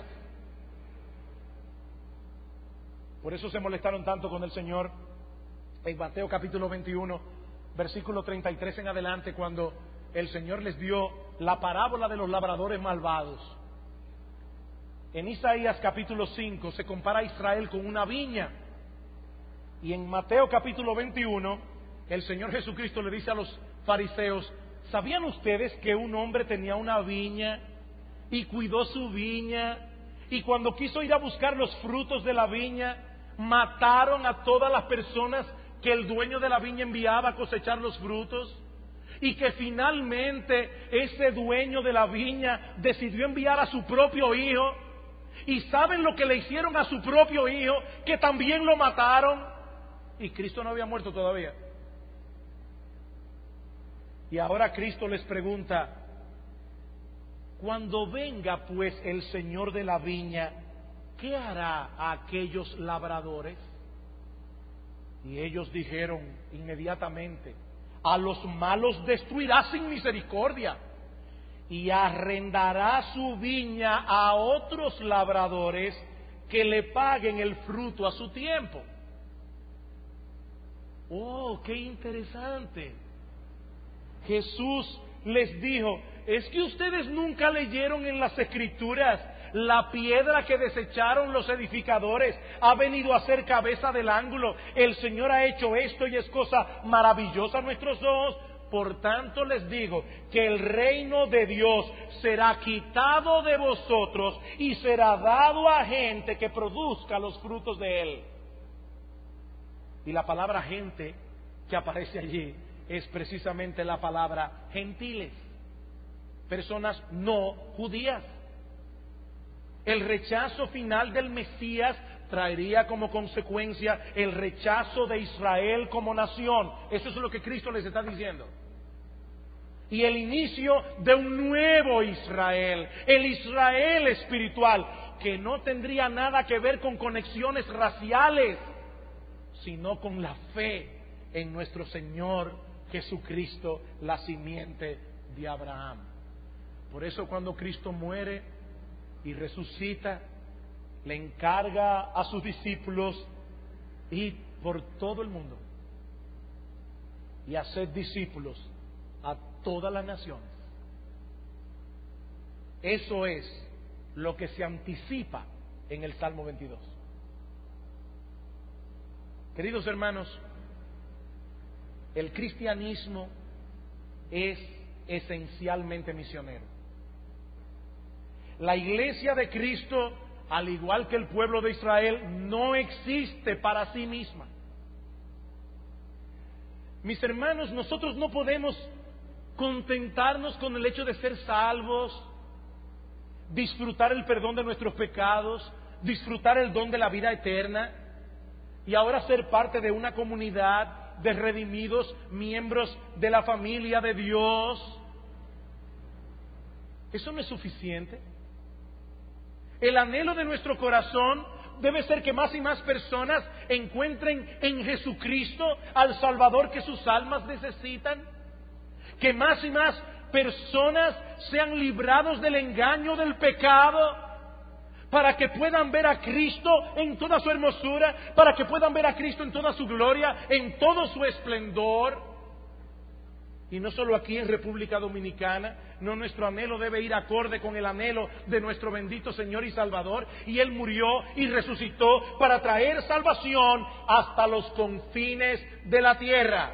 Por eso se molestaron tanto con el Señor en Mateo capítulo veintiuno, versículo treinta y tres en adelante, cuando el Señor les dio la parábola de los labradores malvados. En Isaías capítulo cinco se compara a Israel con una viña, y en Mateo capítulo veintiuno el Señor Jesucristo le dice a los fariseos: ¿sabían ustedes que un hombre tenía una viña y cuidó su viña, y cuando quiso ir a buscar los frutos de la viña, mataron a todas las personas que el dueño de la viña enviaba a cosechar los frutos? Y que finalmente ese dueño de la viña decidió enviar a su propio hijo. ¿Y saben lo que le hicieron a su propio hijo? Que también lo mataron. Y Cristo no había muerto todavía. Y ahora Cristo les pregunta: cuando venga pues el Señor de la viña, ¿qué hará a aquellos labradores? Y ellos dijeron inmediatamente: a los malos destruirá sin misericordia, y arrendará su viña a otros labradores que le paguen el fruto a su tiempo. Oh, qué interesante. Jesús les dijo: es que ustedes nunca leyeron en las Escrituras: la piedra que desecharon los edificadores ha venido a ser cabeza del ángulo. El Señor ha hecho esto y es cosa maravillosa a nuestros ojos. Por tanto les digo que el reino de Dios será quitado de vosotros y será dado a gente que produzca los frutos de él. Y la palabra gente que aparece allí es precisamente la palabra gentiles, personas no judías. El rechazo final del Mesías traería como consecuencia el rechazo de Israel como nación. Eso es lo que Cristo les está diciendo. Y el inicio de un nuevo Israel, el Israel espiritual, que no tendría nada que ver con conexiones raciales, sino con la fe en nuestro Señor Jesucristo, la simiente de Abraham. Por eso cuando Cristo muere y resucita, le encarga a sus discípulos ir por todo el mundo y hacer discípulos a todas las naciones. Eso es lo que se anticipa en el Salmo veintidós. Queridos hermanos, el cristianismo es esencialmente misionero. La iglesia de Cristo, al igual que el pueblo de Israel, no existe para sí misma. Mis hermanos, nosotros no podemos contentarnos con el hecho de ser salvos, disfrutar el perdón de nuestros pecados, disfrutar el don de la vida eterna y ahora ser parte de una comunidad de redimidos, miembros de la familia de Dios. Eso no es suficiente. El anhelo de nuestro corazón debe ser que más y más personas encuentren en Jesucristo al Salvador que sus almas necesitan. Que más y más personas sean librados del engaño del pecado, para que puedan ver a Cristo en toda su hermosura, para que puedan ver a Cristo en toda su gloria, en todo su esplendor. Y no solo aquí en República Dominicana, no, nuestro anhelo debe ir acorde con el anhelo de nuestro bendito Señor y Salvador. Y Él murió y resucitó para traer salvación hasta los confines de la tierra.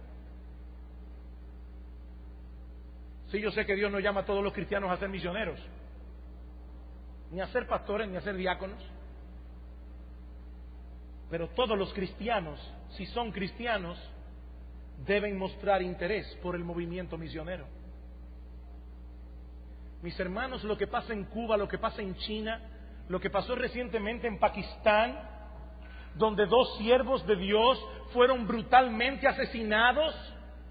Sí, yo sé que Dios no llama a todos los cristianos a ser misioneros, ni a ser pastores, ni a ser diáconos. Pero todos los cristianos, si son cristianos, deben mostrar interés por el movimiento misionero. Mis hermanos, lo que pasa en Cuba, lo que pasa en China, lo que pasó recientemente en Pakistán, donde dos siervos de Dios fueron brutalmente asesinados,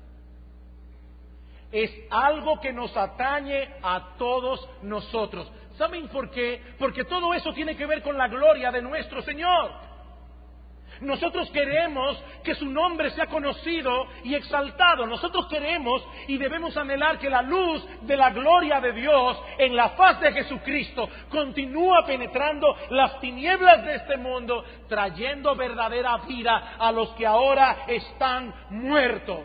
es algo que nos atañe a todos nosotros. ¿Saben por qué? Porque todo eso tiene que ver con la gloria de nuestro Señor. Nosotros queremos que su nombre sea conocido y exaltado. Nosotros queremos y debemos anhelar que la luz de la gloria de Dios en la faz de Jesucristo continúa penetrando las tinieblas de este mundo, trayendo verdadera vida a los que ahora están muertos.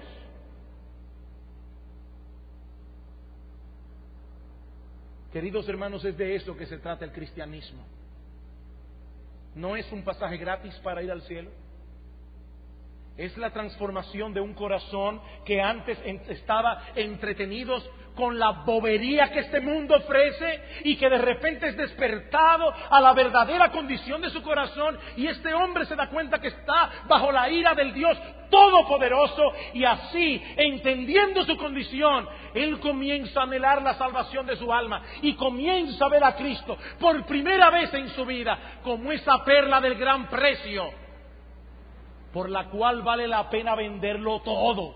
Queridos hermanos, es de eso que se trata el cristianismo. No es un pasaje gratis para ir al cielo. Es la transformación de un corazón que antes estaba entretenidos con la bobería que este mundo ofrece y que de repente es despertado a la verdadera condición de su corazón, y este hombre se da cuenta que está bajo la ira del Dios Todopoderoso, y así, entendiendo su condición, él comienza a anhelar la salvación de su alma y comienza a ver a Cristo por primera vez en su vida como esa perla del gran precio por la cual vale la pena venderlo todo.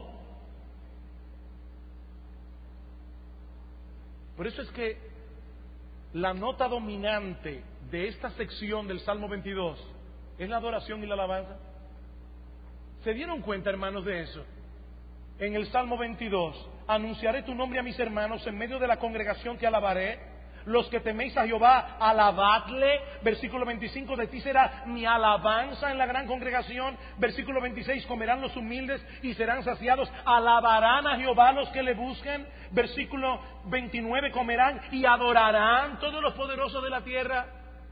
Por eso es que la nota dominante de esta sección del Salmo veintidós es la adoración y la alabanza. ¿Se dieron cuenta, hermanos, de eso? En el Salmo veintidós, anunciaré tu nombre a mis hermanos, en medio de la congregación te alabaré. Los que teméis a Jehová, alabadle. Versículo veinticinco, de ti será mi alabanza en la gran congregación. Versículo veintiséis, comerán los humildes y serán saciados. Alabarán a Jehová los que le busquen. Versículo veintinueve, comerán y adorarán todos los poderosos de la tierra.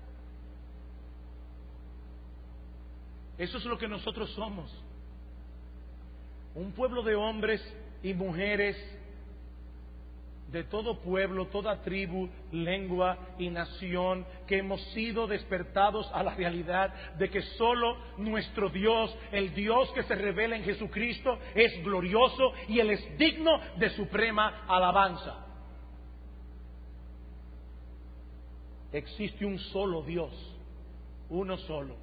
Eso es lo que nosotros somos. Un pueblo de hombres y mujeres de todo pueblo, toda tribu, lengua y nación, que hemos sido despertados a la realidad de que solo nuestro Dios, el Dios que se revela en Jesucristo, es glorioso y Él es digno de suprema alabanza. Existe un solo Dios, uno solo,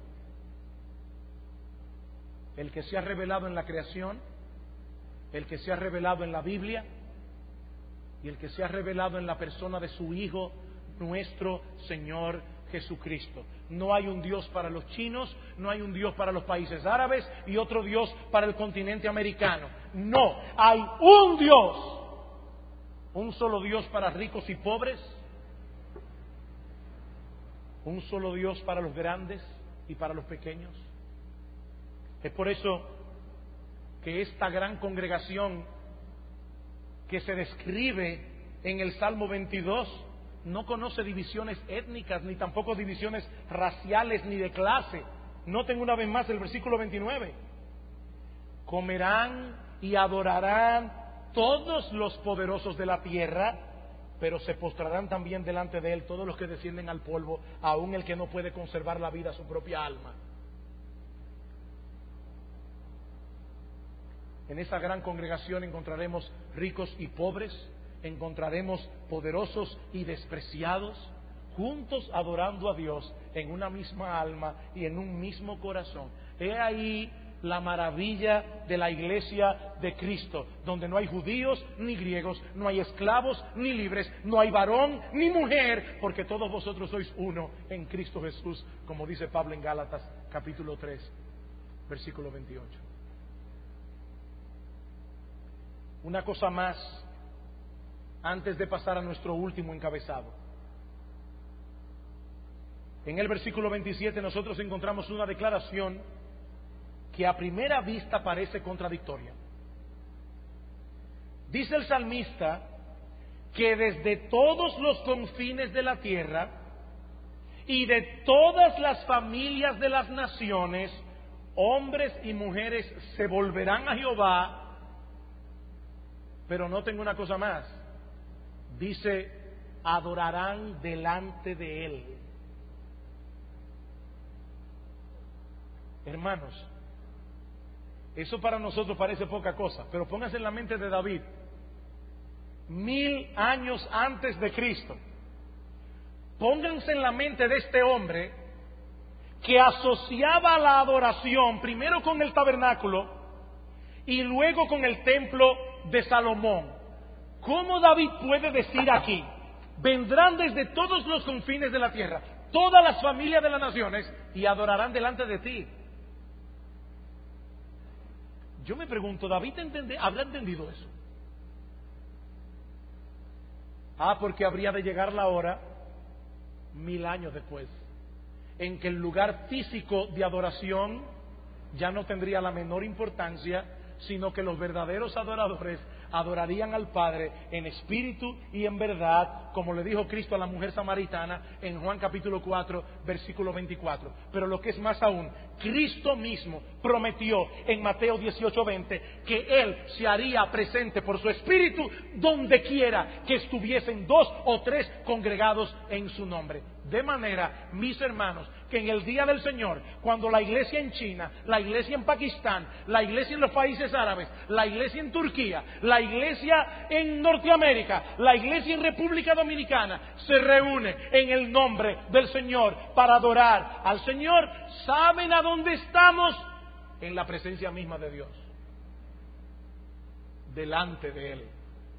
el que se ha revelado en la creación, el que se ha revelado en la Biblia y el que se ha revelado en la persona de su Hijo, nuestro Señor Jesucristo. No hay un Dios para los chinos, no hay un Dios para los países árabes y otro Dios para el continente americano. No, hay un Dios, un solo Dios para ricos y pobres, un solo Dios para los grandes y para los pequeños. Es por eso que esta gran congregación que se describe en el Salmo veintidós no conoce divisiones étnicas, ni tampoco divisiones raciales, ni de clase. Noten una vez más el versículo veintinueve. Comerán y adorarán todos los poderosos de la tierra, pero se postrarán también delante de él todos los que descienden al polvo, aun el que no puede conservar la vida a su propia alma. En esa gran congregación encontraremos ricos y pobres, encontraremos poderosos y despreciados, juntos adorando a Dios en una misma alma y en un mismo corazón. He ahí la maravilla de la iglesia de Cristo, donde no hay judíos ni griegos, no hay esclavos ni libres, no hay varón ni mujer, porque todos vosotros sois uno en Cristo Jesús, como dice Pablo en Gálatas capítulo tres, versículo veintiocho. Una cosa más antes de pasar a nuestro último encabezado. En el versículo veintisiete nosotros encontramos una declaración que a primera vista parece contradictoria. Dice el salmista que desde todos los confines de la tierra y de todas las familias de las naciones, hombres y mujeres se volverán a Jehová. Pero noten una cosa más, dice, adorarán delante de Él. Hermanos, eso para nosotros parece poca cosa, pero pónganse en la mente de David, mil años antes de Cristo. Pónganse en la mente de este hombre que asociaba la adoración primero con el tabernáculo y luego con el templo de Salomón. ¿Cómo David puede decir aquí, vendrán desde todos los confines de la tierra, todas las familias de las naciones, y adorarán delante de ti. Yo me pregunto, ¿David entende, habrá entendido eso? Ah, porque habría de llegar la hora, mil años después, en que el lugar físico de adoración ya no tendría la menor importancia, sino que los verdaderos adoradores adorarían al Padre en espíritu y en verdad, como le dijo Cristo a la mujer samaritana en Juan capítulo cuatro, versículo veinticuatro. Pero lo que es más aún, Cristo mismo prometió en Mateo dieciocho, veinte que Él se haría presente por su espíritu donde quiera que estuviesen dos o tres congregados en su nombre. De manera, mis hermanos, que en el día del Señor, cuando la iglesia en China, la iglesia en Pakistán, la iglesia en los países árabes, la iglesia en Turquía, la iglesia en Norteamérica, la iglesia en República Dominicana, se reúne en el nombre del Señor para adorar al Señor, ¿saben a dónde estamos? En la presencia misma de Dios, delante de Él,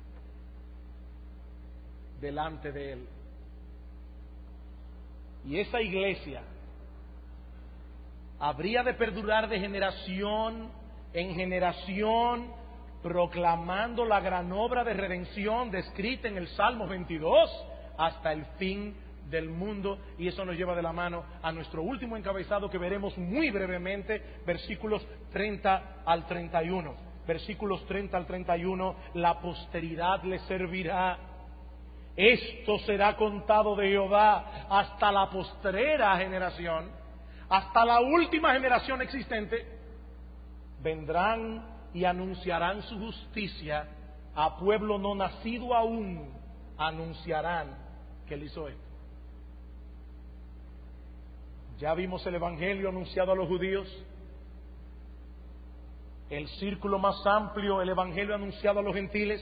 delante de Él. Y esa iglesia habría de perdurar de generación en generación, proclamando la gran obra de redención descrita en el Salmo veintidós hasta el fin del mundo. Y eso nos lleva de la mano a nuestro último encabezado, que veremos muy brevemente, versículos treinta al treinta y uno. Versículos treinta al treinta y uno, la posteridad le servirá. Esto será contado de Jehová hasta la postrera generación, hasta la última generación existente. Vendrán y anunciarán su justicia a pueblo no nacido aún, anunciarán que Él hizo esto. Ya vimos el evangelio anunciado a los judíos, el círculo más amplio, el evangelio anunciado a los gentiles.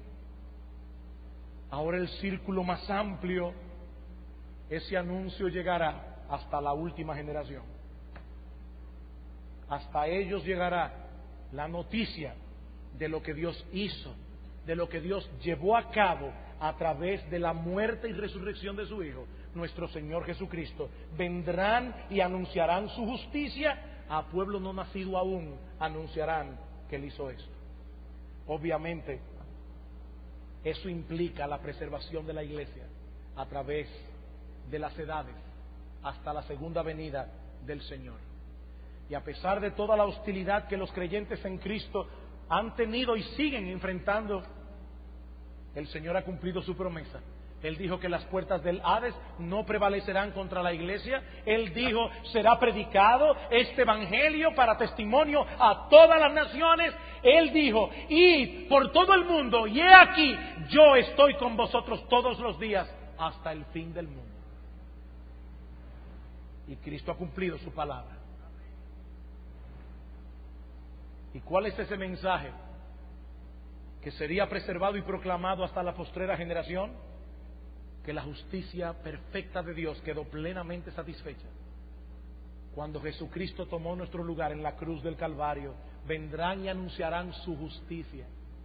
Ahora el círculo más amplio, ese anuncio llegará hasta la última generación. Hasta ellos llegará la noticia de lo que Dios hizo, de lo que Dios llevó a cabo a través de la muerte y resurrección de su Hijo, nuestro Señor Jesucristo. Vendrán y anunciarán su justicia a pueblo no nacido aún, anunciarán que Él hizo esto. Obviamente, eso implica la preservación de la iglesia a través de las edades hasta la segunda venida del Señor. Y a pesar de toda la hostilidad que los creyentes en Cristo han tenido y siguen enfrentando, el Señor ha cumplido su promesa. Él dijo que las puertas del Hades no prevalecerán contra la iglesia. Él dijo, será predicado este evangelio para testimonio a todas las naciones. Él dijo, id por todo el mundo, y he aquí, yo estoy con vosotros todos los días hasta el fin del mundo. Y Cristo ha cumplido su palabra. ¿Y cuál es ese mensaje que sería preservado y proclamado hasta la postrera generación? Que la justicia perfecta de Dios quedó plenamente satisfecha cuando Jesucristo tomó nuestro lugar en la cruz del Calvario. Vendrán y anunciarán su justicia,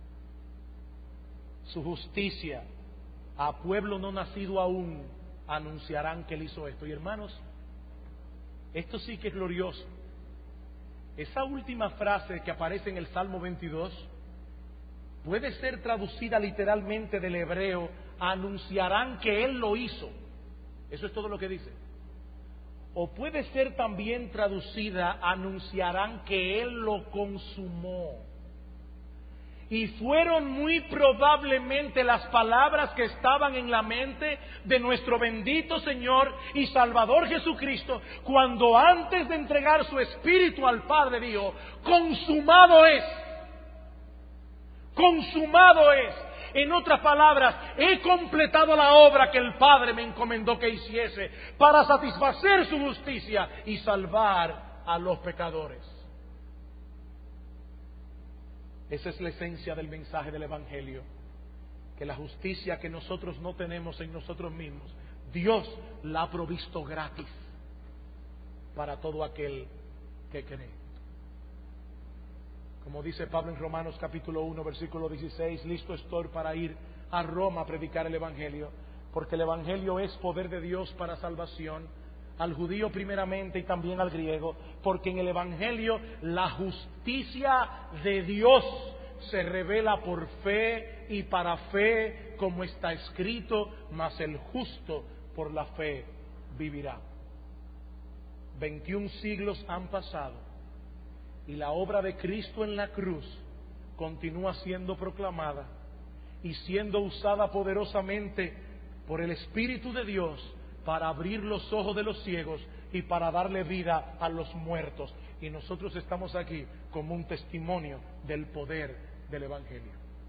su justicia a pueblo no nacido aún, anunciarán que Él hizo esto. Y hermanos, esto sí que es glorioso. Esa última frase que aparece en el Salmo veintidós puede ser traducida literalmente del hebreo, anunciarán que Él lo hizo. Eso es todo lo que dice. O puede ser también traducida, anunciarán que Él lo consumó. Y fueron muy probablemente las palabras que estaban en la mente de nuestro bendito Señor y Salvador Jesucristo, cuando antes de entregar su espíritu al Padre dijo, consumado es. Consumado es. En otras palabras, he completado la obra que el Padre me encomendó que hiciese para satisfacer su justicia y salvar a los pecadores. Esa es la esencia del mensaje del Evangelio, que la justicia que nosotros no tenemos en nosotros mismos, Dios la ha provisto gratis para todo aquel que cree. Como dice Pablo en Romanos capítulo uno, versículo dieciséis, listo estoy para ir a Roma a predicar el Evangelio. porque el Evangelio es poder de Dios para salvación, al judío primeramente y también al griego, porque en el Evangelio la justicia de Dios se revela por fe y para fe, como está escrito, mas el justo por la fe vivirá. Veintiún siglos han pasado y la obra de Cristo en la cruz continúa siendo proclamada y siendo usada poderosamente por el Espíritu de Dios para abrir los ojos de los ciegos y para darle vida a los muertos. Y nosotros estamos aquí como un testimonio del poder del Evangelio.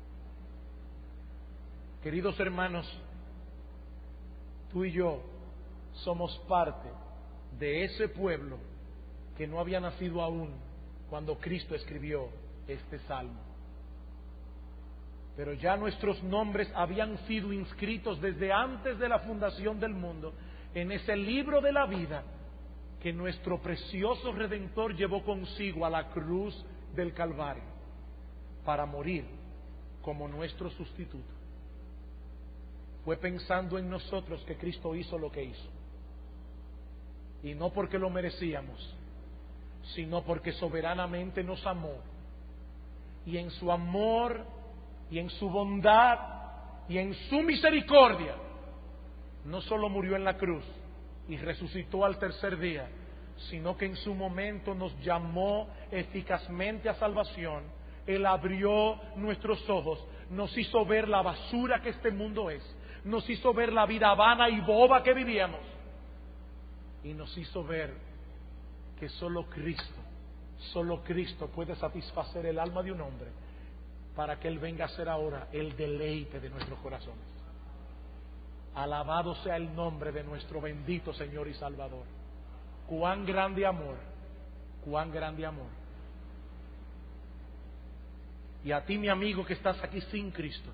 Queridos hermanos, tú y yo somos parte de ese pueblo que no había nacido aún cuando Cristo escribió este salmo. Pero ya nuestros nombres habían sido inscritos desde antes de la fundación del mundo en ese libro de la vida que nuestro precioso Redentor llevó consigo a la cruz del Calvario para morir como nuestro sustituto. Fue pensando en nosotros que Cristo hizo lo que hizo. Y no porque lo merecíamos, sino porque soberanamente nos amó. Y en su amor, y en su bondad, y en su misericordia, no solo murió en la cruz y resucitó al tercer día, sino que en su momento nos llamó eficazmente a salvación. Él abrió nuestros ojos, nos hizo ver la basura que este mundo es, nos hizo ver la vida vana y boba que vivíamos, y nos hizo ver que solo Cristo, solo Cristo puede satisfacer el alma de un hombre para que Él venga a ser ahora el deleite de nuestros corazones. Alabado sea el nombre de nuestro bendito Señor y Salvador. Cuán grande amor, cuán grande amor. Y a ti, mi amigo, que estás aquí sin Cristo,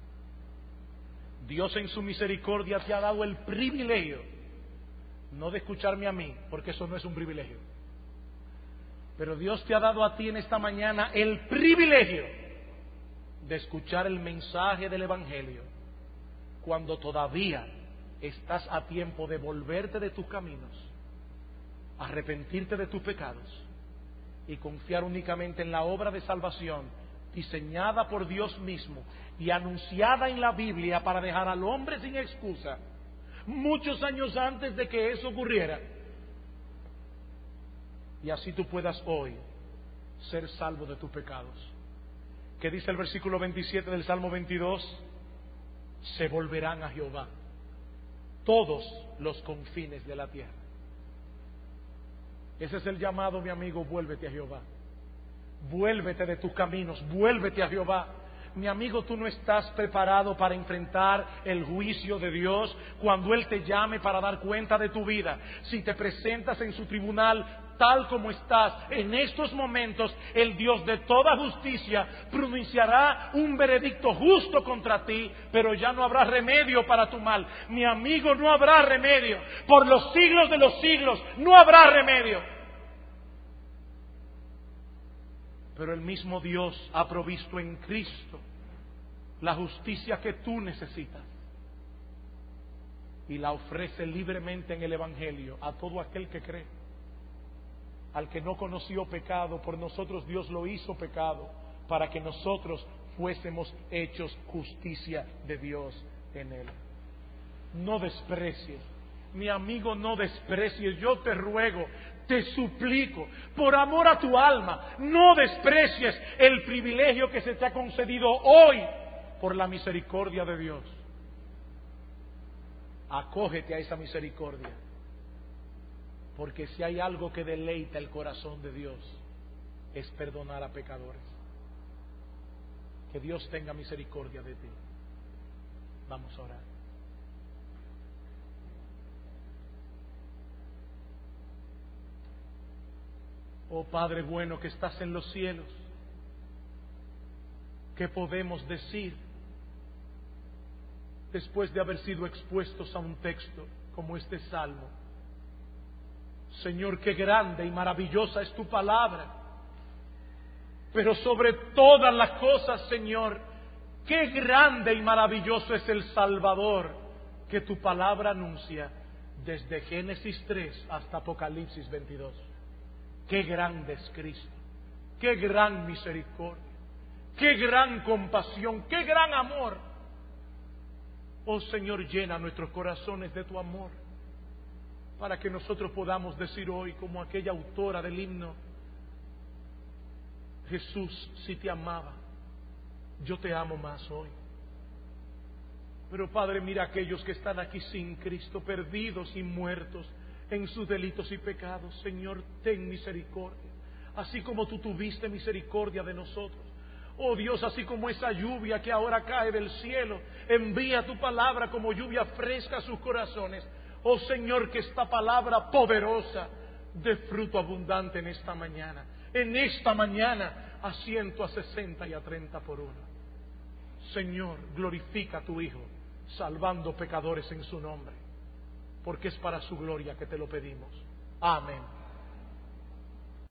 Dios en su misericordia te ha dado el privilegio, no de escucharme a mí, porque eso no es un privilegio, pero Dios te ha dado a ti en esta mañana el privilegio de escuchar el mensaje del Evangelio cuando todavía estás a tiempo de volverte de tus caminos, arrepentirte de tus pecados y confiar únicamente en la obra de salvación diseñada por Dios mismo y anunciada en la Biblia para dejar al hombre sin excusa muchos años antes de que eso ocurriera. Y así tú puedas hoy ser salvo de tus pecados. ¿Qué dice el versículo veintisiete del Salmo veintidós? Se volverán a Jehová todos los confines de la tierra. Ese es el llamado, mi amigo, vuélvete a Jehová. Vuélvete de tus caminos, vuélvete a Jehová. Mi amigo, tú no estás preparado para enfrentar el juicio de Dios cuando Él te llame para dar cuenta de tu vida. Si te presentas en su tribunal tal como estás en estos momentos, el Dios de toda justicia pronunciará un veredicto justo contra ti, pero ya no habrá remedio para tu mal. Mi amigo, no habrá remedio. Por los siglos de los siglos no habrá remedio. Pero el mismo Dios ha provisto en Cristo la justicia que tú necesitas y la ofrece libremente en el Evangelio a todo aquel que cree. Al que no conoció pecado, por nosotros Dios lo hizo pecado para que nosotros fuésemos hechos justicia de Dios en Él. No desprecies, mi amigo, no desprecies. Yo te ruego, te suplico, por amor a tu alma, no desprecies el privilegio que se te ha concedido hoy por la misericordia de Dios. Acógete a esa misericordia, porque si hay algo que deleita el corazón de Dios es perdonar a pecadores. Que Dios tenga misericordia de ti. Vamos a orar. Oh Padre bueno que estás en los cielos, ¿qué podemos decir después de haber sido expuestos a un texto como este salmo? Señor, qué grande y maravillosa es tu palabra, pero sobre todas las cosas, Señor, qué grande y maravilloso es el Salvador que tu palabra anuncia desde Génesis tres hasta Apocalipsis veintidós. Qué grande es Cristo, qué gran misericordia, qué gran compasión, qué gran amor. Oh Señor, llena nuestros corazones de tu amor, para que nosotros podamos decir hoy, como aquella autora del himno: Jesús, si te amaba, yo te amo más hoy. Pero Padre, mira aquellos que están aquí sin Cristo, perdidos y muertos en sus delitos y pecados. Señor, ten misericordia, así como tú tuviste misericordia de nosotros. Oh Dios, así como esa lluvia que ahora cae del cielo, envía tu palabra como lluvia fresca a sus corazones. Oh Señor, que esta palabra poderosa dé fruto abundante en esta mañana. En esta mañana, a ciento, a sesenta y a treinta por uno. Señor, glorifica a tu Hijo, salvando pecadores en su nombre, porque es para su gloria que te lo pedimos. Amén.